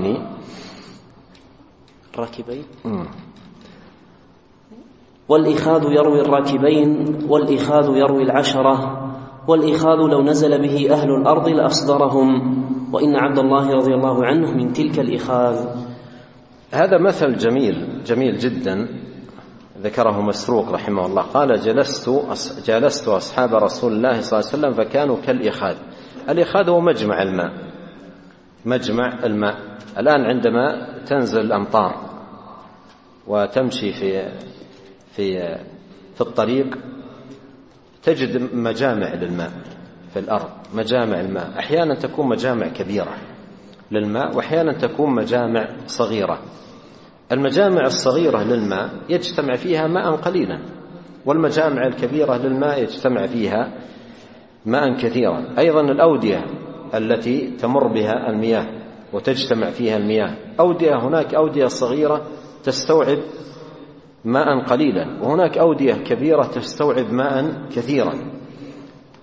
الراكبين والإخاذ يروي الراكبين والإخاذ يروي العشرة، والإخاذ لو نزل به أهل الأرض لأصدرهم، وإن عبد الله رضي الله عنه من تلك الإخاذ. هذا مثل جميل جدا ذكره مسروق رحمه الله. قال جلست أصحاب رسول الله صلى الله عليه وسلم فكانوا كالإخاذ. الإخاذ هو مجمع الماء. الآن عندما تنزل الأمطار وتمشي في الطريق تجد مجامع للماء في الأرض، مجامع الماء أحيانا تكون مجامع كبيرة للماء وأحيانا تكون مجامع صغيرة. المجامع الصغيرة للماء يجتمع فيها ماء قليلا، والمجامع الكبيرة للماء يجتمع فيها ماء كثيرا. أيضا الأودية التي تمر بها المياه وتجتمع فيها المياه، هناك أودية صغيرة تستوعب ماء قليلا، وهناك أودية كبيرة تستوعب ماء كثيرا.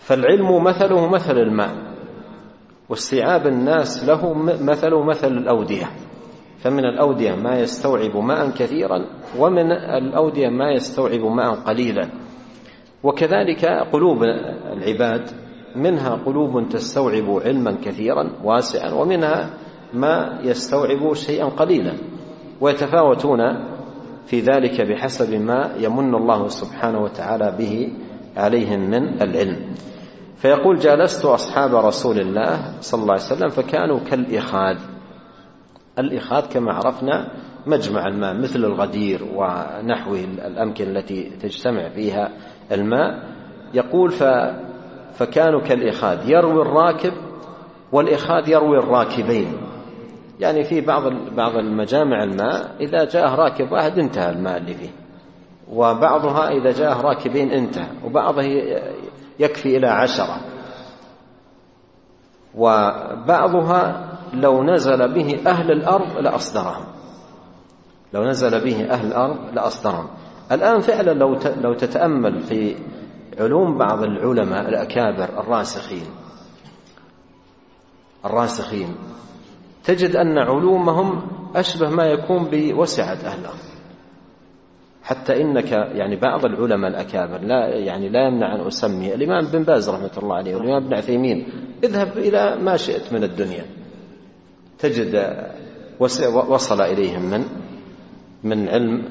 فالعلم مثله مثل الماء، واستيعاب الناس له مثله مثل الأودية، فمن الأودية ما يستوعب ماء كثيرا، ومن الأودية ما يستوعب ماء قليلا. وكذلك قلوب العباد، منها قلوب تستوعب علما كثيرا واسعا، ومنها ما يستوعب شيئا قليلا، ويتفاوتون في ذلك بحسب ما يمن الله سبحانه وتعالى به عليهم من العلم. فيقول: جالست أصحاب رسول الله صلى الله عليه وسلم فكانوا كالإخاذ. الإخاذ كما عرفنا مجمع الماء مثل الغدير ونحوه الأمكنة التي تجتمع فيها الماء. يقول: فكانوا كالإخاذ، يروي الراكب، والإخاذ يروي الراكبين. يعني في بعض المجامع الماء إذا جاء راكب واحد انتهى الماء اللي فيه، وبعضها إذا جاء راكبين انتهى، وبعضها يكفي إلى 10، وبعضها لو نزل به أهل الأرض لأصدرهم، لو نزل به أهل الأرض لأصدرهم. الآن فعلا لو تتأمل في علوم بعض العلماء الأكابر الراسخين تجد أن علومهم أشبه ما يكون بوسعة أهل الأرض. حتى إنك يعني بعض العلماء الأكابر لا يمنع أن أسمي الإمام بن باز رحمة الله عليه والإمام ابن عثيمين، اذهب إلى ما شئت من الدنيا تجد وصل إليهم من علم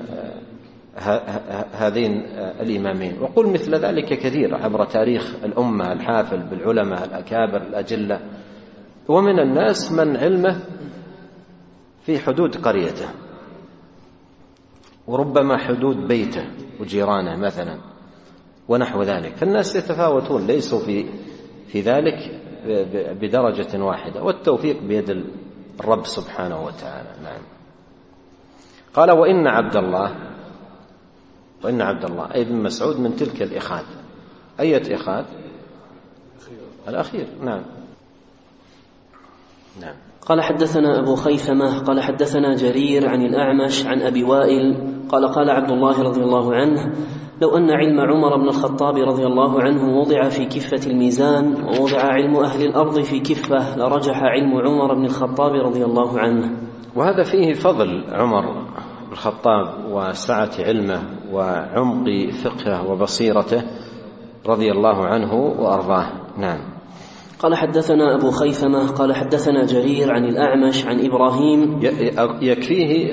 هذين الإمامين. وقل مثل ذلك كثير عبر تاريخ الأمة الحافل بالعلماء الأكابر الأجلة. ومن الناس من علمه في حدود قريته، وربما حدود بيته وجيرانه مثلا ونحو ذلك. فالناس يتفاوتون، ليسوا في ذلك بدرجة واحدة، والتوفيق بيد الرب سبحانه وتعالى. نعم. قال: وإن عبد الله أي بن مسعود من تلك الإخاذ. أية إخاذ؟ الأخير. نعم. قال: حدثنا أبو خيثمة قال حدثنا جرير عن الأعمش عن أبي وائل قال عبد الله رضي الله عنه: لو أن علم عمر بن الخطاب رضي الله عنه وضع في كفة الميزان ووضع علم أهل الأرض في كفة لرجح علم عمر بن الخطاب رضي الله عنه. وهذا فيه فضل عمر بن الخطاب وسعة علمه وعمق فقهه وبصيرته رضي الله عنه وأرضاه. نعم. قال: حدثنا أبو خيثمة قال حدثنا جرير عن الأعمش عن إبراهيم. يكفيه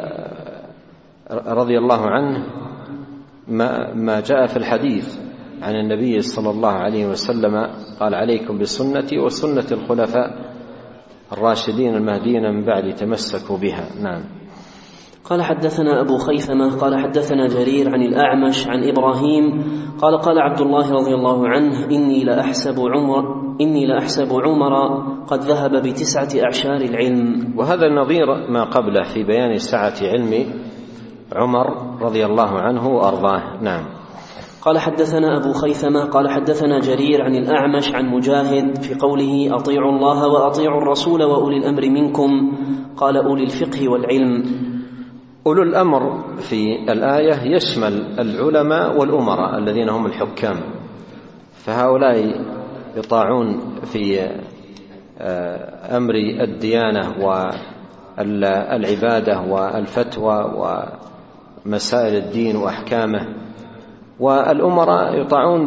رضي الله عنه ما جاء في الحديث عن النبي صلى الله عليه وسلم قال: عليكم بسنتي وسنة الخلفاء الراشدين المهديين من بعد تمسكوا بها. نعم. قال: حدثنا أبو خيثمة قال حدثنا جرير عن الأعمش عن إبراهيم قال عبد الله رضي الله عنه: إني لأحسب عمر قد ذهب ب9 أعشار العلم. وهذا النظير ما قبله في بيان سعة علم عمر رضي الله عنه وأرضاه. نعم. قال: حدثنا أبو خيثمة قال حدثنا جرير عن الأعمش عن مجاهد في قوله: أطيعوا الله وأطيعوا الرسول وأولي الأمر منكم، قال: أولي الفقه والعلم. أولو الأمر في الآية يشمل العلماء والأمراء الذين هم الحكام، فهؤلاء يطاعون في أمر الديانة والعبادة والفتوى ومسائل الدين وأحكامه، والأمراء يطاعون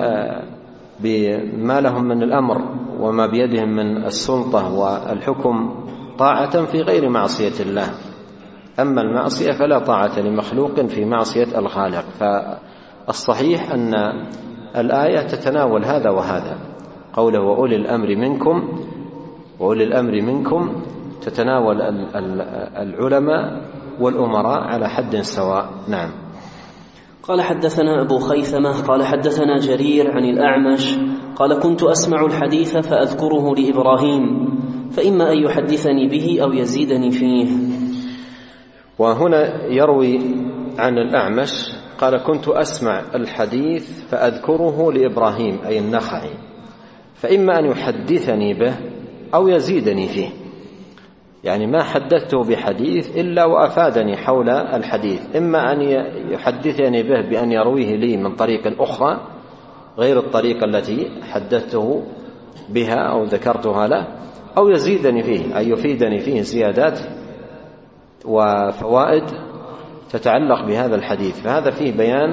بما لهم من الأمر وما بيدهم من السلطة والحكم طاعة في غير معصية الله. أما المعصية فلا طاعة لمخلوق في معصية الخالق. فالصحيح أن الآية تتناول هذا وهذا، قوله وأولي الأمر منكم تتناول العلماء والأمراء على حد سواء. نعم. قال: حدثنا أبو خيثمة قال حدثنا جرير عن الأعمش قال: كنت أسمع الحديث فأذكره لإبراهيم، فإما أن يحدثني به أو يزيدني فيه. وهنا يروي عن الأعمش قال: كنت أسمع الحديث فأذكره لإبراهيم أي النخعي، فإما أن يحدثني به أو يزيدني فيه. يعني ما حدثته بحديث إلا وأفادني حول الحديث، إما أن يحدثني به بأن يرويه لي من طريق أخرى غير الطريقة التي حدثته بها أو ذكرتها له، أو يزيدني فيه أي يفيدني فيه زيادات وفوائد تتعلق بهذا الحديث. فهذا فيه بيان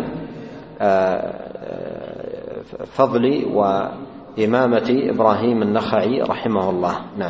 فضل وإمامة إبراهيم النخعي رحمه الله. نعم.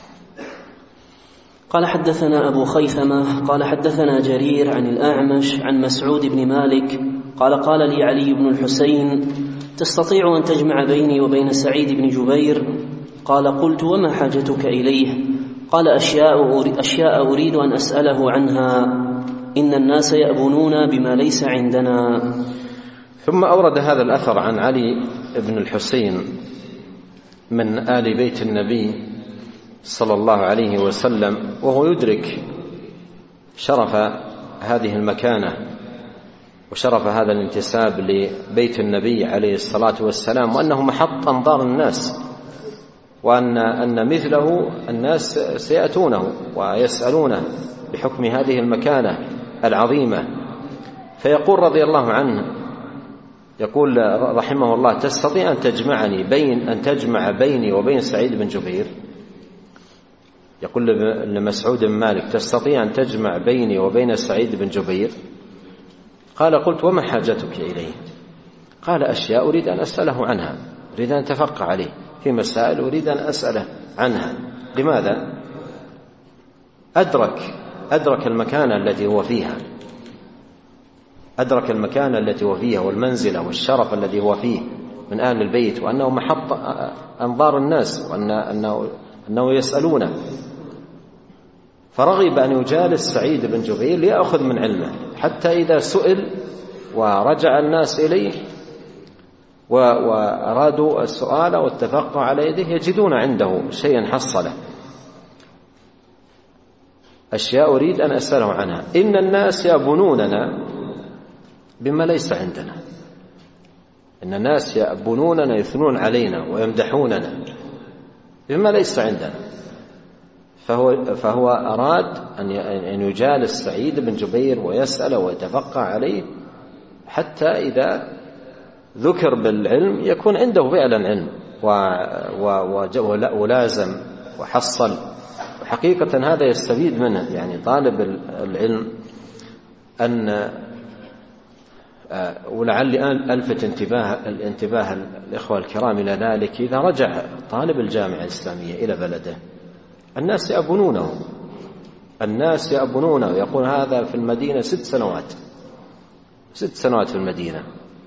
قال حدثنا أبو خيثمة قال حدثنا جرير عن الأعمش عن مسعود بن مالك قال قال لي علي بن الحسين: تستطيع أن تجمع بيني وبين سعيد بن جبير؟ قال: قلت: وما حاجتك إليه؟ قال: أشياء أريد أن أسأله عنها، إن الناس يأبنون بما ليس عندنا. ثم أورد هذا الأثر عن علي بن الحسين من آل بيت النبي صلى الله عليه وسلم، وهو يدرك شرف هذه المكانة وشرف هذا الانتساب لبيت النبي عليه الصلاة والسلام، وأنه محط أنظار الناس، وأن مثله الناس سيأتونه ويسألونه بحكم هذه المكانة العظيمة. فيقول رضي الله عنه، يقول رحمه الله: تستطيع أن تجمع بيني وبين سعيد بن جبير؟ يقول لمسعود بن مالك: تستطيع أن تجمع بيني وبين سعيد بن جبير؟ قال: قلت: وما حاجتك إليه؟ قال: أشياء أريد أن أسأله عنها، أريد أن أتفقه عليه في مسائل أريد أن أسأله عنها. لماذا؟ أدرك المكانة التي هو فيها، أدرك المكانة التي هو فيها والمنزلة والشرف الذي هو فيه من أهل البيت، وأنه محط أنظار الناس، وأنه يسألونه. فرغب أن يجالس سعيد بن جبير ليأخذ من علمه، حتى إذا سئل ورجع الناس إليه وأرادوا السؤال والتفقه على يده يجدون عنده شيئا حصله. أشياء أريد أن أسأله عنها، إن الناس يأبنوننا بما ليس عندنا. إن الناس يأبنوننا، يثنون علينا ويمدحوننا بما ليس عندنا. فهو أراد أن يجالس سعيد بن جبير ويسأله ويتفقه عليه، حتى إذا ذكر بالعلم يكون عنده فعلا علم ولازم وحصل. وحقيقة هذا يستفيد منه يعني طالب العلم، ولعلي ألفت انتباه الإخوة الكرام إلى ذلك: إذا رجع طالب الجامعة الإسلامية إلى بلده الناس يأبنونه، يقول هذا في المدينة 6 سنوات في المدينة،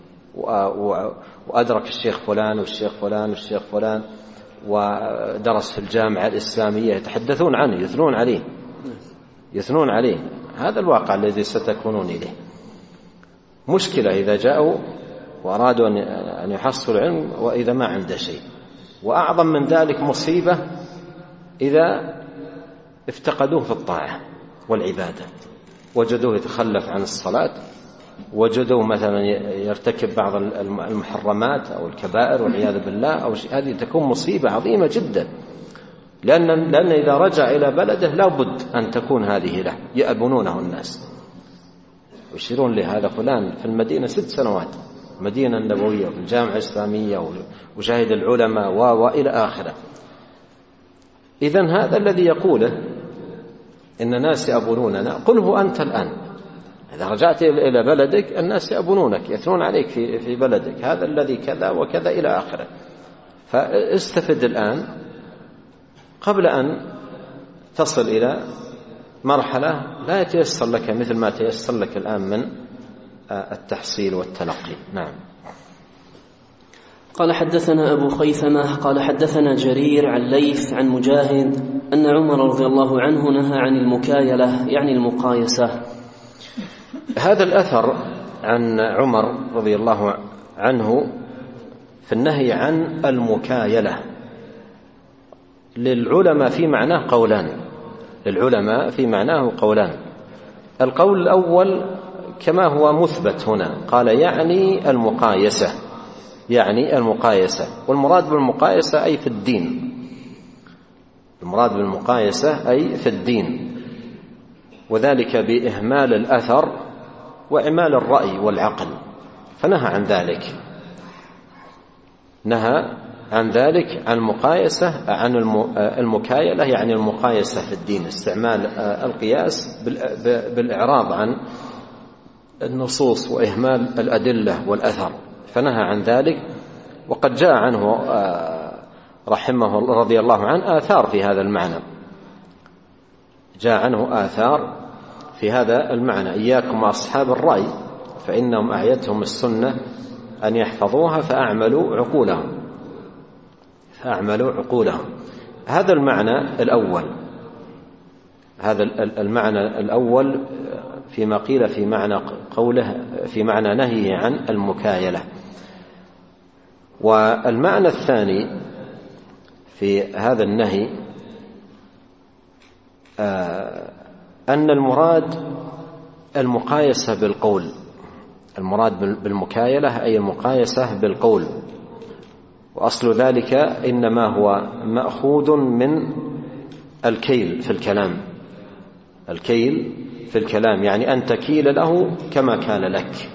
وأدرك الشيخ فلان والشيخ فلان والشيخ فلان، ودرس في الجامعة الإسلامية، يتحدثون عنه، يثنون عليه. هذا الواقع الذي ستكونون إليه. مشكلة إذا جاءوا وأرادوا أن يحصلوا العلم وإذا ما عنده شيء، وأعظم من ذلك مصيبة إذا افتقدوه في الطاعة والعبادة، وجدوه يتخلف عن الصلاة، وجدوه مثلا يرتكب بعض المحرمات أو الكبائر والعياذ بالله أو شيء. هذه تكون مصيبة عظيمة جدا، لأن إذا رجع إلى بلده لا بد أن تكون هذه له، يأبنونه الناس ويشيرون لهذا فلان في المدينة 6 سنوات، المدينة النبوية وفي الجامعة الإسلامية وشاهد العلماء وإلى آخره. إذن هذا الذي يقوله إن الناس يأبنوننا، قله أنت الآن إذا رجعت إلى بلدك الناس يأبنونك، يثنون عليك في بلدك، هذا الذي كذا وكذا إلى آخره. فاستفد الآن قبل أن تصل إلى مرحلة لا يتيسر لك مثل ما تيسر لك الآن من التحصيل والتلقي. نعم. قال حدثنا أبو خيثمة قال حدثنا جرير عن ليث عن مجاهد أن عمر رضي الله عنه نهى عن المكايلة يعني المقايسة. هذا الأثر عن عمر رضي الله عنه في النهي عن المكايلة للعلماء في معناه قولان. القول الأول كما هو مثبت هنا، قال يعني المقايسة، والمراد بالمقايسة أي في الدين، وذلك بإهمال الأثر وإعمال الرأي والعقل، فنهى عن ذلك. نهى عن ذلك، عن المقايسة، عن المكايلة، يعني المقايسة في الدين، استعمال القياس بالإعراض عن النصوص وإهمال الأدلة والأثر، فنهى عن ذلك. وقد جاء عنه رحمه الله رضي الله عنه آثار في هذا المعنى، جاء عنه آثار في هذا المعنى: إياكم وأصحاب الرأي فإنهم أعيتهم السنة أن يحفظوها فأعملوا عقولهم. هذا المعنى الأول، هذا المعنى الأول فيما قيل في معنى قوله، في معنى نهيه عن المكايلة. والمعنى الثاني في هذا النهي أن المراد المقايسة بالقول، المراد بالمكايلة أي المقايسة بالقول، وأصل ذلك إنما هو مأخوذ من الكيل في الكلام، الكيل في الكلام يعني أن تكيل له كما كان لك،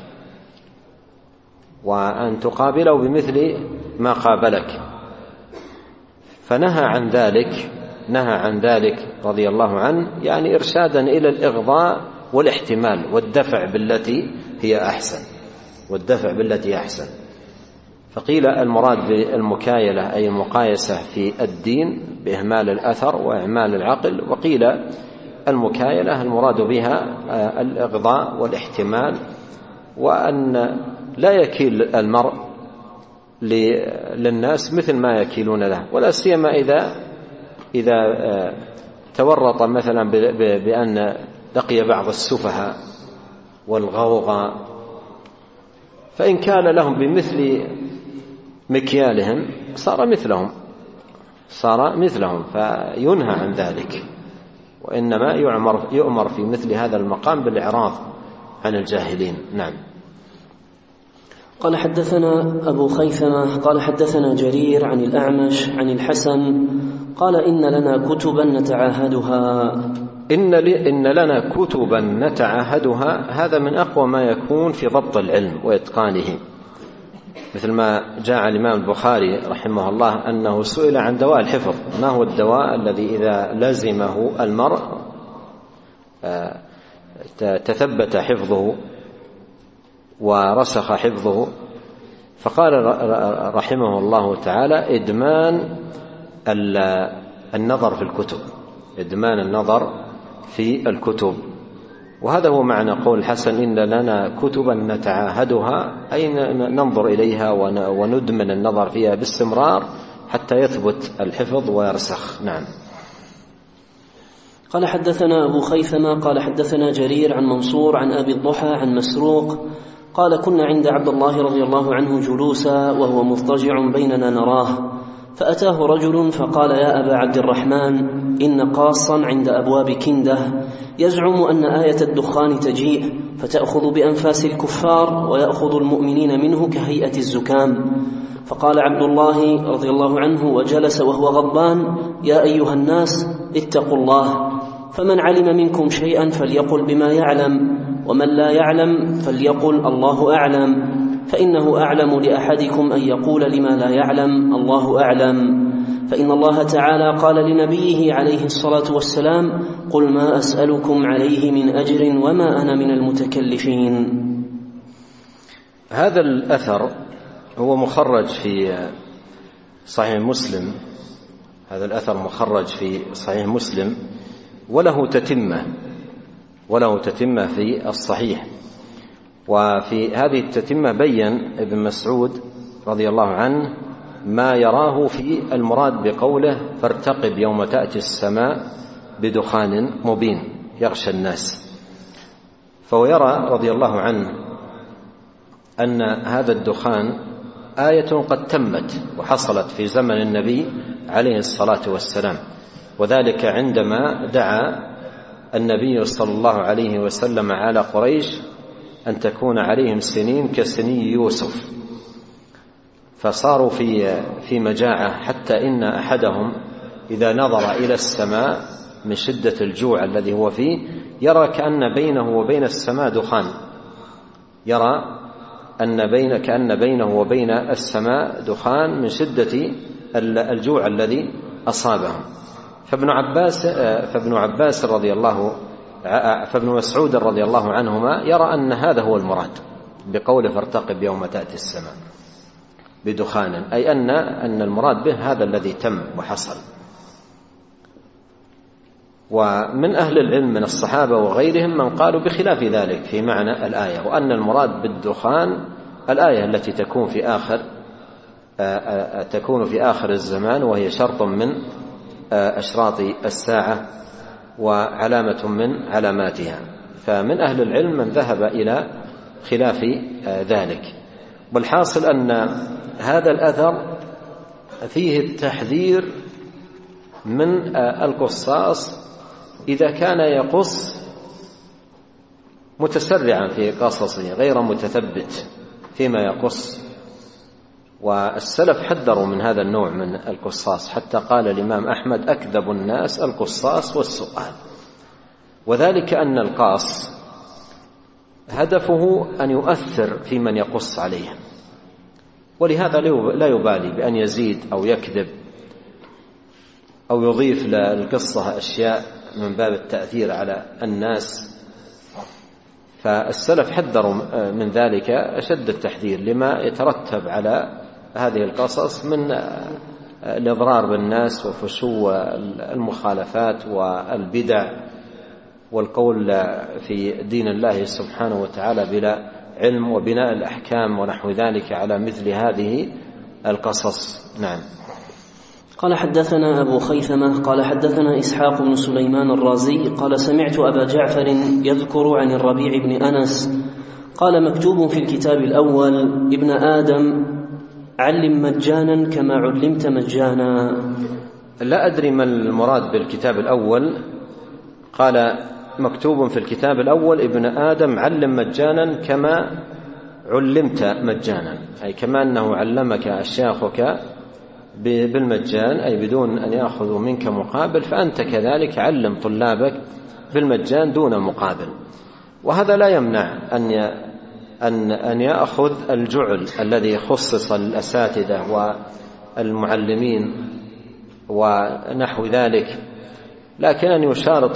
وأن تقابله بمثل ما قابلك. فنهى عن ذلك، نهى عن ذلك رضي الله عنه، يعني إرشادا إلى الإغضاء والاحتمال والدفع بالتي هي أحسن، فقيل المراد بالمكايلة أي المقايسة في الدين بإهمال الأثر وإعمال العقل، وقيل المكايلة المراد بها الإغضاء والاحتمال، وأن لا يكيل المرء للناس مثل ما يكيلون له، ولا سيما إذا تورط مثلا بأن لقي بعض السفهاء والغوغاء، فإن كان لهم بمثل مكيالهم صار مثلهم، فينهى عن ذلك، وإنما يؤمر في مثل هذا المقام بالإعراض عن الجاهلين. نعم. قال حدثنا أبو خيثمة قال حدثنا جرير عن الأعمش عن الحسن قال إن لنا كتبا نتعاهدها. إن لنا كتبا نتعاهدها، هذا من أقوى ما يكون في ضبط العلم وإتقانه، مثل ما جاء الإمام البخاري رحمه الله أنه سئل عن دواء الحفظ: ما هو الدواء الذي إذا لزمه المرء تثبت حفظه ورسخ حفظه؟ فقال رحمه الله تعالى: إدمان النظر في الكتب، إدمان النظر في الكتب. وهذا هو معنى قول الحسن: إن لنا كتبا نتعاهدها، أي ننظر إليها وندمن النظر فيها باستمرار حتى يثبت الحفظ ويرسخ. نعم. قال حدثنا أبو خيثمة قال حدثنا جرير عن منصور عن أبي الضحى عن مسروق قال: كنا عند عبد الله رضي الله عنه جلوسا وهو مضطجع بيننا نراه، فأتاه رجل فقال: يا أبا عبد الرحمن، إن قاصا عند أبواب كندة يزعم أن آية الدخان تجيء فتأخذ بأنفاس الكفار ويأخذ المؤمنين منه كهيئة الزكام. فقال عبد الله رضي الله عنه وجلس وهو غضبان: يا أيها الناس اتقوا الله، فمن علم منكم شيئا فليقل بما يعلم، ومن لا يعلم فليقل الله أعلم، فإنه أعلم لأحدكم أن يقول لما لا يعلم الله أعلم. فإن الله تعالى قال لنبيه عليه الصلاة والسلام: قل ما أسألكم عليه من أجر وما أنا من المتكلفين. هذا الأثر هو مخرج في صحيح مسلم، هذا الأثر مخرج في صحيح مسلم، وله تتمة في الصحيح. وفي هذه التتمة بين ابن مسعود رضي الله عنه ما يراه في المراد بقوله: فارتقب يوم تأتي السماء بدخان مبين يغشى الناس. فهو يرى رضي الله عنه أن هذا الدخان آية قد تمت وحصلت في زمن النبي عليه الصلاة والسلام، وذلك عندما دعا النبي صلى الله عليه وسلم على قريش أن تكون عليهم سنين كسني يوسف، فصاروا في مجاعة، حتى إن أحدهم إذا نظر إلى السماء من شدة الجوع الذي هو فيه يرى كأن بينه وبين السماء دخان، يرى كأن بينه وبين السماء دخان من شدة الجوع الذي أصابهم. فابن مسعود رضي الله عنهما يرى أن هذا هو المراد بقوله فارتقب يوم تأتي السماء بدخان، أي أن المراد به هذا الذي تم وحصل. ومن أهل العلم من الصحابة وغيرهم من قالوا بخلاف ذلك في معنى الآية، وأن المراد بالدخان الآية التي تكون في آخر الزمان، وهي شرط من أشراط الساعة وعلامة من علاماتها. فمن أهل العلم من ذهب إلى خلاف ذلك. والحاصل أن هذا الأثر فيه التحذير من القصاص إذا كان يقص متسرعا في قصصه غير متثبت فيما يقص. والسلف حذروا من هذا النوع من القصاص، حتى قال الإمام أحمد أكذب الناس القصاص والسؤال، وذلك أن القاص هدفه أن يؤثر في من يقص عليه، ولهذا لا يبالي بأن يزيد أو يكذب أو يضيف للقصة أشياء من باب التأثير على الناس. فالسلف حذروا من ذلك أشد التحذير لما يترتب على هذه القصص من الإضرار بالناس وفشو المخالفات والبدع والقول في دين الله سبحانه وتعالى بلا علم، وبناء الأحكام ونحو ذلك على مثل هذه القصص. نعم. قال حدثنا أبو خيثمة قال حدثنا إسحاق بن سليمان الرازي قال سمعت أبا جعفر يذكر عن الربيع بن أنس قال مكتوب في الكتاب الأول ابن آدم علم مجانا كما علمت مجانا. لا أدري ما المراد بالكتاب الأول. قال مكتوب في الكتاب الأول ابن آدم علم مجانا كما علمت مجانا، أي كما أنه علمك أشياخك بالمجان، أي بدون أن يأخذوا منك مقابل، فأنت كذلك علم طلابك بالمجان دون مقابل. وهذا لا يمنع أن يأخذ الجعل الذي خصص للأساتذة والمعلمين ونحو ذلك، لكن أن يشارط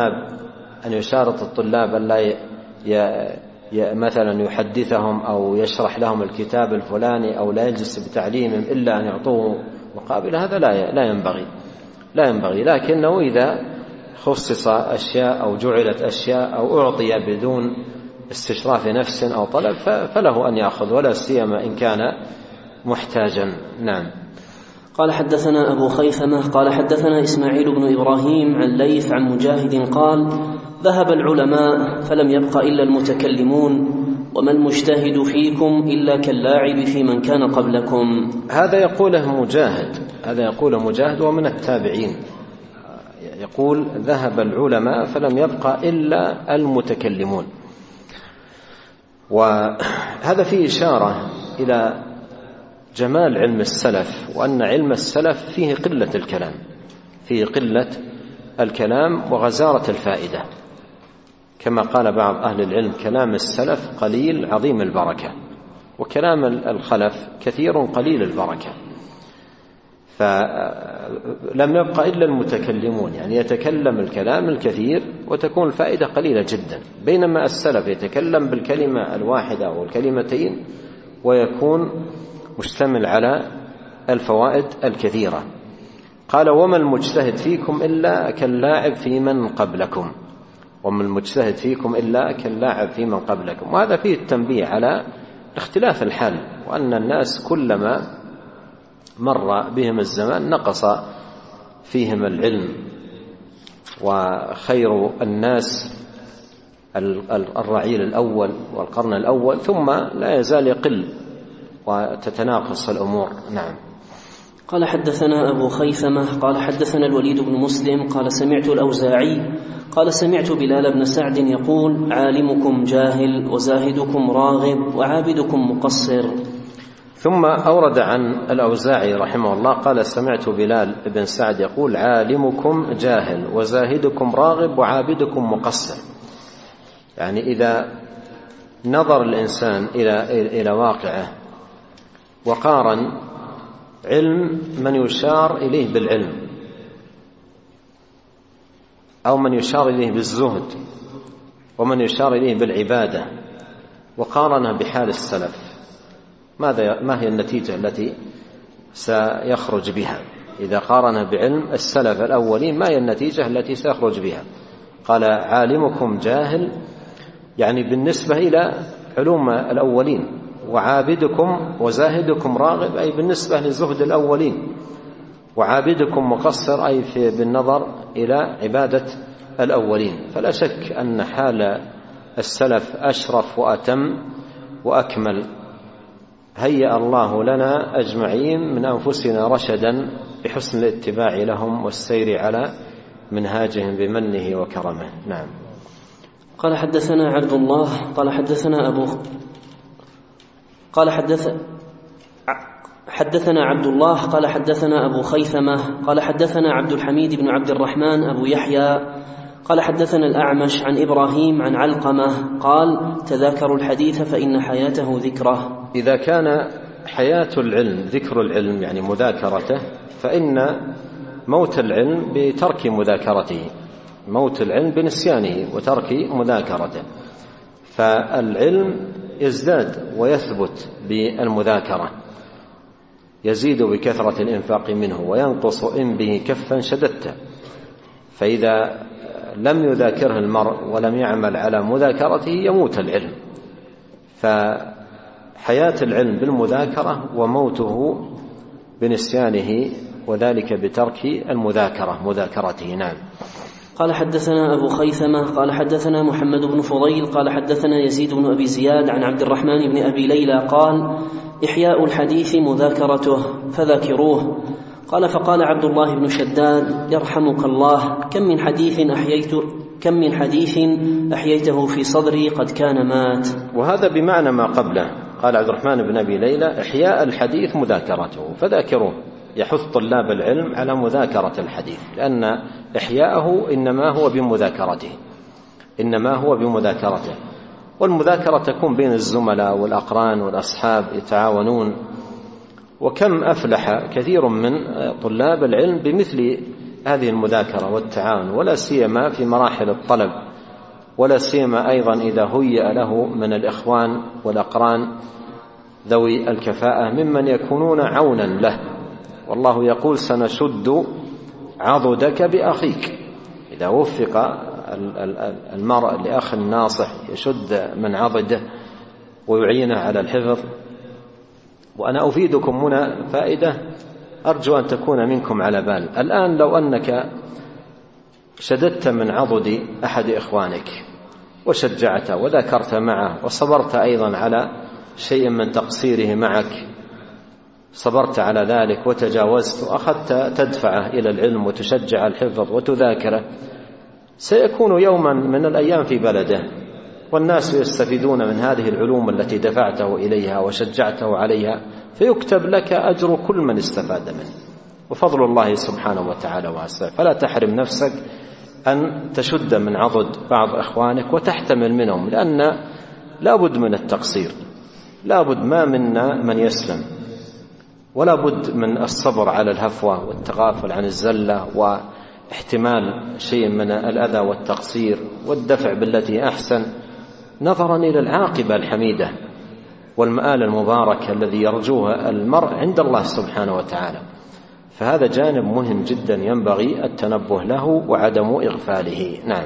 الطلاب أن لا مثلا يحدثهم أو يشرح لهم الكتاب الفلاني أو لا يجلس بتعليمهم إلا أن يعطوه مقابل، هذا لا ينبغي. لكنه إذا خصص أشياء أو جعلت أشياء أو أعطي بدون استشراف نفس أو طلب فله أن يأخذ، ولا سيما إن كان محتاجا. نعم. قال حدثنا أبو خيثمة قال حدثنا إسماعيل بن إبراهيم عن ليث عن مجاهد قال ذهب العلماء فلم يبق إلا المتكلمون وما المجتهد فيكم إلا كاللاعب في من كان قبلكم. هذا يقوله مجاهد ومن التابعين، يقول ذهب العلماء فلم يبق إلا المتكلمون. وهذا فيه إشارة إلى جمال علم السلف، وأن علم السلف فيه قلة الكلام وغزارة الفائدة، كما قال بعض أهل العلم كلام السلف قليل عظيم البركة، وكلام الخلف كثير قليل البركة. فلم يبقى إلا المتكلمون، يعني يتكلم الكلام الكثير وتكون الفائدة قليلة جدا، بينما السلف يتكلم بالكلمة الواحدة أو الكلمتين ويكون مشتمل على الفوائد الكثيرة. قال وما المجتهد فيكم إلا كاللاعب في من قبلكم، وهذا فيه التنبيه على اختلاف الحال، وأن الناس كلما مر بهم الزمان نقص فيهم العلم، وخير الناس الرعيل الأول والقرن الأول، ثم لا يزال يقل وتتناقص الأمور. نعم. قال حدثنا أبو خيثمة قال حدثنا الوليد بن مسلم قال سمعت الأوزاعي قال سمعت بلال بن سعد يقول عالمكم جاهل وزاهدكم راغب وعابدكم مقصر. ثم أورد عن الأوزاعي رحمه الله قال سمعت بلال بن سعد يقول عالمكم جاهل وزاهدكم راغب وعابدكم مقصر. يعني إذا نظر الإنسان إلى واقعه وقارن علم من يشار إليه بالعلم أو من يشار إليه بالزهد ومن يشار إليه بالعبادة وقارنها بحال السلف، ما هي النتيجة التي سيخرج بها؟ إذا قارن بعلم السلف الأولين ما هي النتيجة التي سيخرج بها؟ قال عالمكم جاهل، يعني بالنسبة إلى علوم الأولين، وعابدكم وزاهدكم راغب، أي بالنسبة لزهد الأولين، وعابدكم مقصر، أي بالنظر إلى عبادة الأولين. فلا شك أن حال السلف أشرف وأتم وأكمل. هيأ الله لنا أجمعين من أنفسنا رشدا بحسن الاتباع لهم والسير على منهاجهم بمنه وكرمه. نعم. قال حدثنا عبد الله قال حدثنا حدثنا عبد الله قال حدثنا أبو خيثمة قال حدثنا عبد الحميد بن عبد الرحمن أبو يحيى قال حدثنا الأعمش عن إبراهيم عن علقمة قال تذاكروا الحديث فإن حياته ذكره. إذا كان حياة العلم ذكر العلم يعني مذاكرته، فإن موت العلم بترك مذاكرته، موت العلم بنسيانه وترك مذاكرته. فالعلم يزداد ويثبت بالمذاكرة، يزيد بكثرة الإنفاق منه وينقص إن به كفا شددته. فإذا لم يذاكره المرء ولم يعمل على مذاكرته يموت العلم. فحياة العلم بالمذاكرة وموته بنسيانه، وذلك بترك مذاكرته. نعم. قال حدثنا أبو خيثمة قال حدثنا محمد بن فضيل قال حدثنا يزيد بن أبي زياد عن عبد الرحمن بن أبي ليلى قال إحياء الحديث مذاكرته فذاكروه. قال فقال عبد الله بن شداد يرحمك الله كم من حديث أحييته في صدري قد كان مات. وهذا بمعنى ما قبله. قال عبد الرحمن بن أبي ليلى إحياء الحديث مذاكرته فذاكروه، يحث طلاب العلم على مذاكرة الحديث، لأن إحياءه إنما هو بمذاكرته. والمذاكرة تكون بين الزملاء والأقران والأصحاب يتعاونون. وكم أفلح كثير من طلاب العلم بمثل هذه المذاكرة والتعاون، ولا سيما في مراحل الطلب، ولا سيما أيضا إذا هيأ له من الإخوان والأقران ذوي الكفاءة ممن يكونون عونا له. والله يقول سنشد عضدك بأخيك. إذا وفق المرء لأخ ناصح يشد من عضده ويعينه على الحفظ. وأنا أفيدكم هنا فائدة أرجو أن تكون منكم على بال. الآن لو أنك شددت من عضد أحد إخوانك وشجعته وذكرت معه وصبرت أيضا على شيء من تقصيره معك، صبرت على ذلك وتجاوزت وأخذت تدفعه إلى العلم وتشجع الحفظ وتذاكره، سيكون يوما من الأيام في بلده والناس يستفيدون من هذه العلوم التي دفعته إليها وشجعته عليها، فيكتب لك أجر كل من استفاد منه، وفضل الله سبحانه وتعالى واسع. فلا تحرم نفسك أن تشد من عضد بعض إخوانك وتحتمل منهم، لأن لا بد من التقصير، لا بد، ما منا من يسلم، ولا بد من الصبر على الهفوة والتغافل عن الزلة واحتمال شيء من الأذى والتقصير والدفع بالتي أحسن، نظرا إلى العاقبة الحميدة والمآل المبارك الذي يرجوه المرء عند الله سبحانه وتعالى. فهذا جانب مهم جدا ينبغي التنبه له وعدم إغفاله. نعم.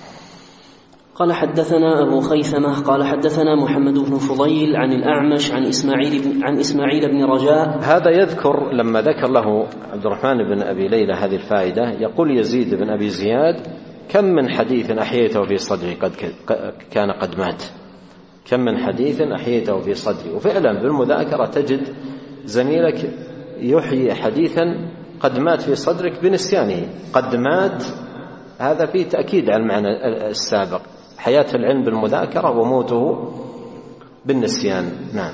قال حدثنا أبو خيثمة قال حدثنا محمد بن فضيل عن الأعمش عن إسماعيل بن رجاء. هذا يذكر لما ذكر له عبد الرحمن بن أبي ليلى هذه الفائدة، يقول يزيد بن أبي زياد كم من حديث أحييته في صدري كان قد مات. كم من حديث أحييته في صدري. وفعلا بالمذاكرة تجد زميلك يحيي حديثا قد مات في صدرك بنسيانه. قد مات هذا فيه تأكيد على المعنى السابق، حياة العلم بالمذاكرة وموته بالنسيان. نعم.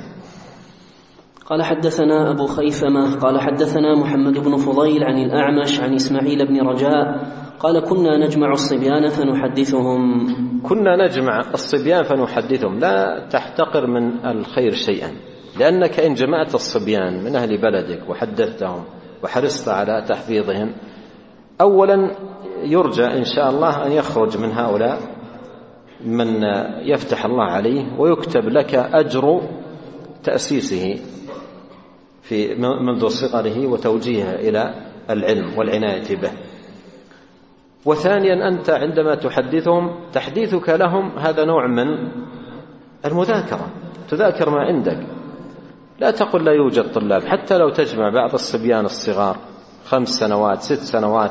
قال حدثنا أبو خيثمة قال حدثنا محمد بن فضيل عن الأعمش عن إسماعيل بن رجاء قال كنا نجمع الصبيان فنحدثهم. كنا نجمع الصبيان فنحدثهم. لا تحتقر من الخير شيئا، لأنك إن جمعت الصبيان من أهل بلدك وحدثتهم وحرصت على تحفيظهم، أولا يرجى إن شاء الله أن يخرج من هؤلاء من يفتح الله عليه ويكتب لك أجر تأسيسه في منذ صغره وتوجيهه إلى العلم والعناية به. وثانيا أنت عندما تحدثهم تحديثك لهم هذا نوع من المذاكرة، تذاكر ما عندك. لا تقل لا يوجد طلاب، حتى لو تجمع بعض الصبيان الصغار 5 سنوات 6 سنوات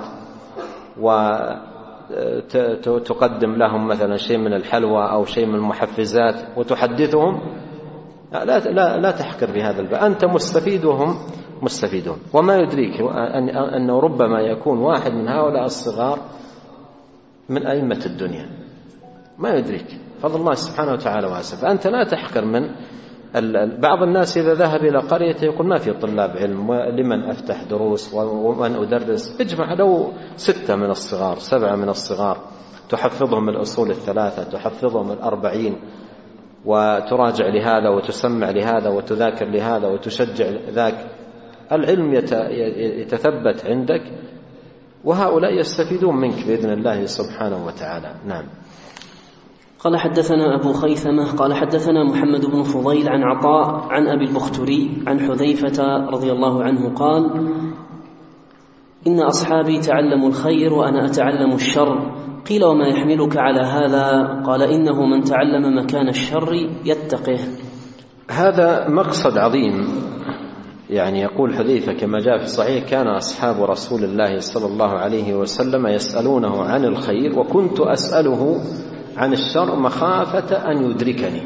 وتقدم لهم مثلا شيء من الحلوى أو شيء من المحفزات وتحدثهم، لا تحقر في هذا الباب، أنت مستفيد وهم مستفيدون. وما يدريك أنه ربما يكون واحد من هؤلاء الصغار من أئمة الدنيا، ما يدريك، فضل الله سبحانه وتعالى واسع. فأنت لا تحقر من بعض الناس إذا ذهب إلى قريته يقول ما في طلاب علم، لمن أفتح دروس ومن أدرس؟ اجمع لو 6 من الصغار 7 من الصغار، تحفظهم الأصول 3، تحفظهم 40، وتراجع لهذا وتسمع لهذا وتذاكر لهذا وتشجع ذاك. العلم يتثبت عندك، وهؤلاء يستفيدون منك بإذن الله سبحانه وتعالى. نعم. قال حدثنا أبو خيثمة قال حدثنا محمد بن فضيل عن عطاء عن أبي البختري عن حذيفة رضي الله عنه قال إن أصحابي تعلموا الخير وأنا أتعلم الشر. قيل وما يحملك على هذا؟ قال إنه من تعلم مكان الشر يتقه. هذا مقصد عظيم. يعني يقول حذيفة كما جاء في الصحيح كان أصحاب رسول الله صلى الله عليه وسلم يسألونه عن الخير وكنت أسأله عن الشر مخافة أن يدركني.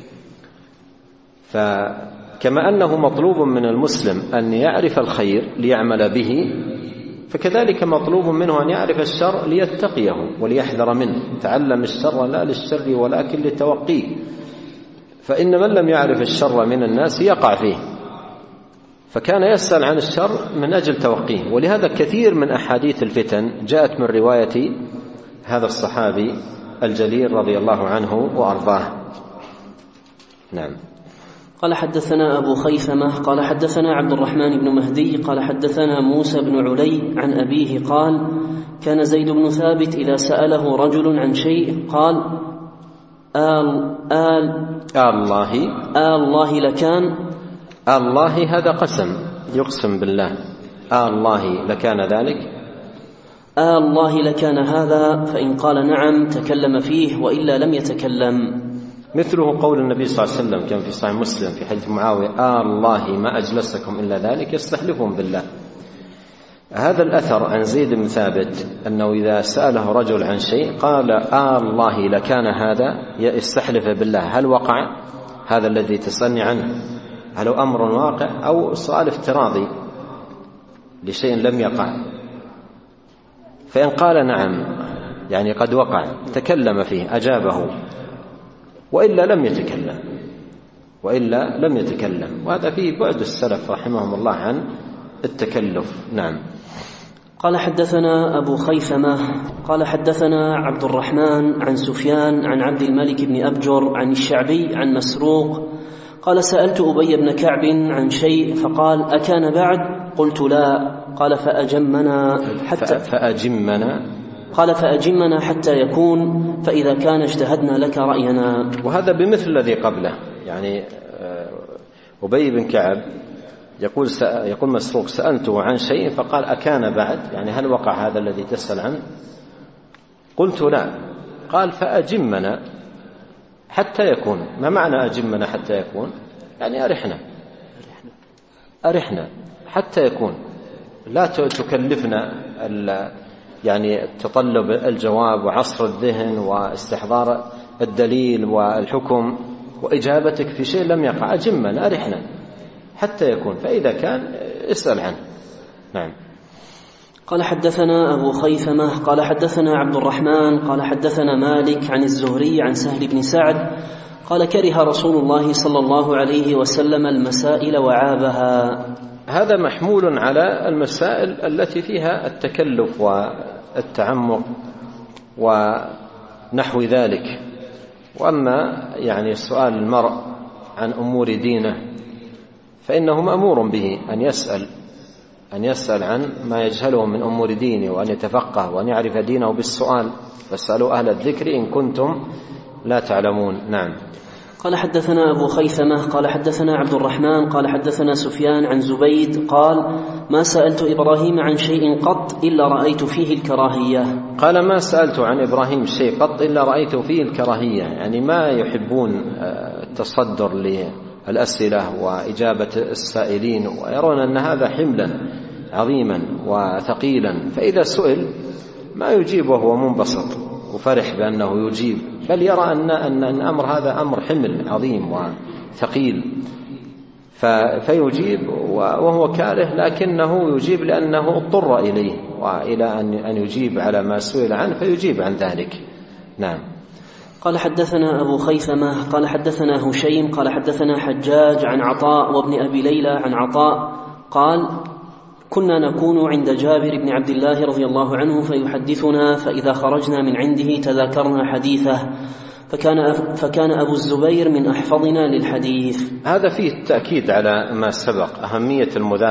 فكما أنه مطلوب من المسلم أن يعرف الخير ليعمل به، فكذلك مطلوب منه أن يعرف الشر ليتقيه وليحذر منه. تعلم الشر لا للشر ولكن لتوقيه، فإن من لم يعرف الشر من الناس يقع فيه، فكان يسأل عن الشر من أجل توقيه. ولهذا كثير من أحاديث الفتن جاءت من رواية هذا الصحابي الجليل رضي الله عنه وأرضاه. نعم. قال حدثنا أبو خيثمة قال حدثنا عبد الرحمن بن مهدي قال حدثنا موسى بن علي عن أبيه قال كان زيد بن ثابت إذا سأله رجل عن شيء قال الله لكان. الله هذا قسم، يقسم بالله، الله لكان ذلك، الله لكان هذا، فإن قال نعم تكلم فيه وإلا لم يتكلم. مثله قول النبي صلى الله عليه وسلم كان في صحيح مسلم في حديث معاوية الله ما أجلسكم إلا ذلك يستحلفهم بالله. هذا الأثر عن زيد بن ثابت أنه إذا سأله رجل عن شيء قال الله لكان هذا يستحلف بالله. هل وقع هذا الذي تسألني عنه؟ هل هو أمر واقع أو سؤال افتراضي لشيء لم يقع؟ فإن قال نعم يعني قد وقع تكلم فيه أجابه، وإلا لم يتكلم. وهذا فيه بعد السلف رحمهم الله عن التكلف. نعم. قال حدثنا أبو خيثمة قال حدثنا عبد الرحمن عن سفيان عن عبد الملك بن أبجر عن الشعبي عن مسروق قال سألت أبي بن كعب عن شيء فقال أكان بعد؟ قلت لا. قال فأجمنا حتى يكون، فإذا كان اجتهدنا لك رأينا. وهذا بمثل الذي قبله. يعني أبي بن كعب يقول مسروق سألته عن شيء فقال أكان بعد؟ يعني هل وقع هذا الذي تسأل عنه؟ قلت لا. قال فأجمنا حتى يكون. ما معنى أجمنا حتى يكون؟ يعني أرحنا حتى يكون، لا تكلفنا يعني تطلب الجواب وعصر الذهن واستحضار الدليل والحكم وإجابتك في شيء لم يقع. أجمنا أرحنا حتى يكون، فإذا كان اسأل عنه. نعم. قال حدثنا أبو خيثمة قال حدثنا عبد الرحمن قال حدثنا مالك عن الزهري عن سهل بن سعد قال كره رسول الله صلى الله عليه وسلم المسائل وعابها. هذا محمول على المسائل التي فيها التكلف والتعمق ونحو ذلك. وأما يعني سؤال المرء عن أمور دينه فإنه مأمور به أن يسأل عن ما يجهله من أمور دينه، وأن يتفقه وأن يعرف دينه بالسؤال، فاسألوا أهل الذكر إن كنتم لا تعلمون. نعم. قال حدثنا أبو خيثمة قال حدثنا عبد الرحمن قال حدثنا سفيان عن زبيد قال ما سألت إبراهيم عن شيء قط إلا رأيت فيه الكراهية. قال ما سألت عن إبراهيم شيء قط إلا رأيت فيه الكراهية، يعني ما يحبون التصدر للأسئلة وإجابة السائلين، ويرون أن هذا حملا عظيما وثقيلا، فإذا سئل ما يجيب وهو منبسط وفرح بأنه يجيب، بل يرى أن الأمر هذا أمر حمل عظيم وثقيل فيجيب وهو كاره، لكنه يجيب لأنه اضطر إليه وإلى أن يجيب على ما سئل عنه فيجيب عن ذلك. نعم. قال حدثنا أبو خيثمة قال حدثنا هشيم قال حدثنا حجاج عن عطاء وابن أبي ليلى عن عطاء قال كنا نكون عند جابر بن عبد الله رضي الله عنه فيحدثنا، فإذا خرجنا من عنده تذاكرنا حديثه، فكان أبو الزبير من أحفظنا للحديث. هذا فيه التأكيد على ما سبق، أهمية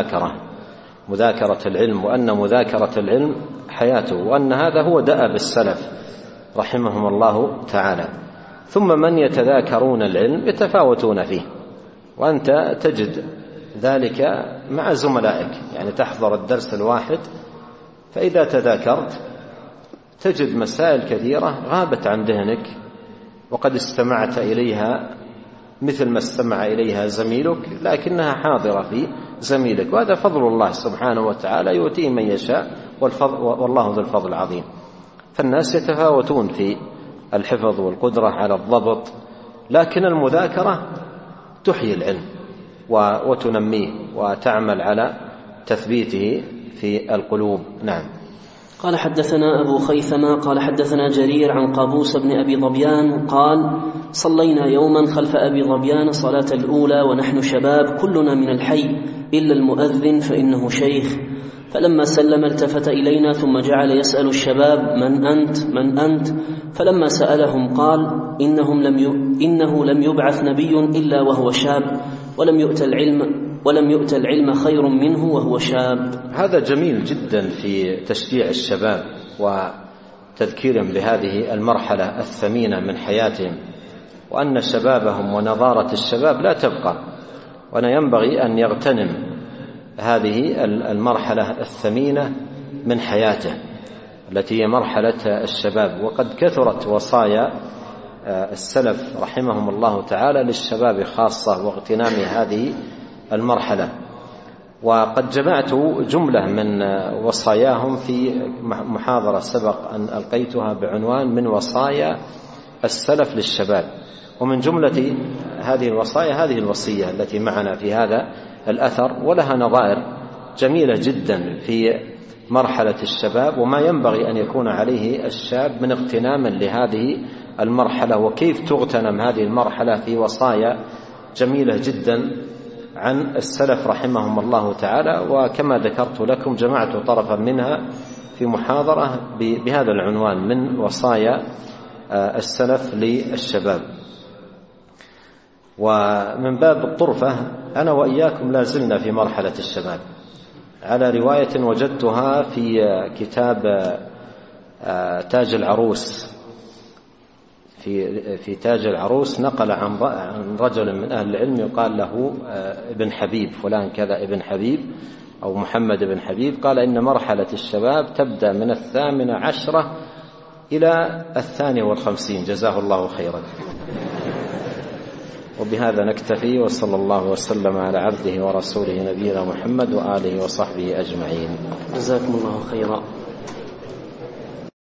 مذاكرة العلم، وأن مذاكرة العلم حياته، وأن هذا هو دأب السلف رحمهم الله تعالى. ثم من يتذاكرون العلم يتفاوتون فيه، وأنت تجد ذلك مع زملائك، يعني تحضر الدرس الواحد فإذا تذاكرت تجد مسائل كثيرة غابت عن ذهنك وقد استمعت إليها مثل ما استمع إليها زميلك، لكنها حاضرة في زميلك، وهذا فضل الله سبحانه وتعالى يؤتيه من يشاء، والله ذو الفضل العظيم. فالناس يتفاوتون في الحفظ والقدرة على الضبط، لكن المذاكرة تحيي العلم وتنميه وتعمل على تثبيته في القلوب. نعم. قال حدثنا أبو خيثمة قال حدثنا جرير عن قابوس بن أبي ظبيان قال صلينا يوما خلف أبي ظبيان صلاة الأولى ونحن شباب كلنا من الحي إلا المؤذن فإنه شيخ، فلما سلم التفت إلينا ثم جعل يسأل الشباب من أنت؟ فلما سألهم قال إنه لم يبعث نبي إلا وهو شاب، ولم يؤت العلم خير منه وهو شاب. هذا جميل جدا في تشجيع الشباب وتذكيرهم بهذه المرحلة الثمينة من حياتهم، وأن شبابهم ونضارة الشباب لا تبقى، وأن ينبغي أن يغتنم هذه المرحلة الثمينة من حياته التي هي مرحلة الشباب. وقد كثرت وصايا السلف رحمهم الله تعالى للشباب خاصة واغتنام هذه المرحلة، وقد جمعت جملة من وصاياهم في محاضرة سبق أن ألقيتها بعنوان من وصايا السلف للشباب. ومن جملة هذه الوصايا هذه الوصية التي معنا في هذا الأثر، ولها نظائر جميلة جدا في مرحلة الشباب وما ينبغي أن يكون عليه الشاب من اغتنام لهذه المرحلة، وكيف تغتنم هذه المرحلة في وصايا جميلة جدا عن السلف رحمهم الله تعالى. وكما ذكرت لكم جمعت طرفا منها في محاضرة بهذا العنوان من وصايا السلف للشباب. ومن باب الطرفة أنا وإياكم لا زلنا في مرحلة الشباب، على رواية وجدتها في كتاب تاج العروس. في تاج العروس نقل عن رجل من أهل العلم يقال له ابن حبيب، فلان كذا ابن حبيب أو محمد بن حبيب، قال إن مرحلة الشباب تبدأ من 18 إلى 52. جزاه الله خيرا. وبهذا نكتفي، وصلى الله وسلم على عبده ورسوله نبينا محمد وآله وصحبه أجمعين. جزاكم الله خيرا.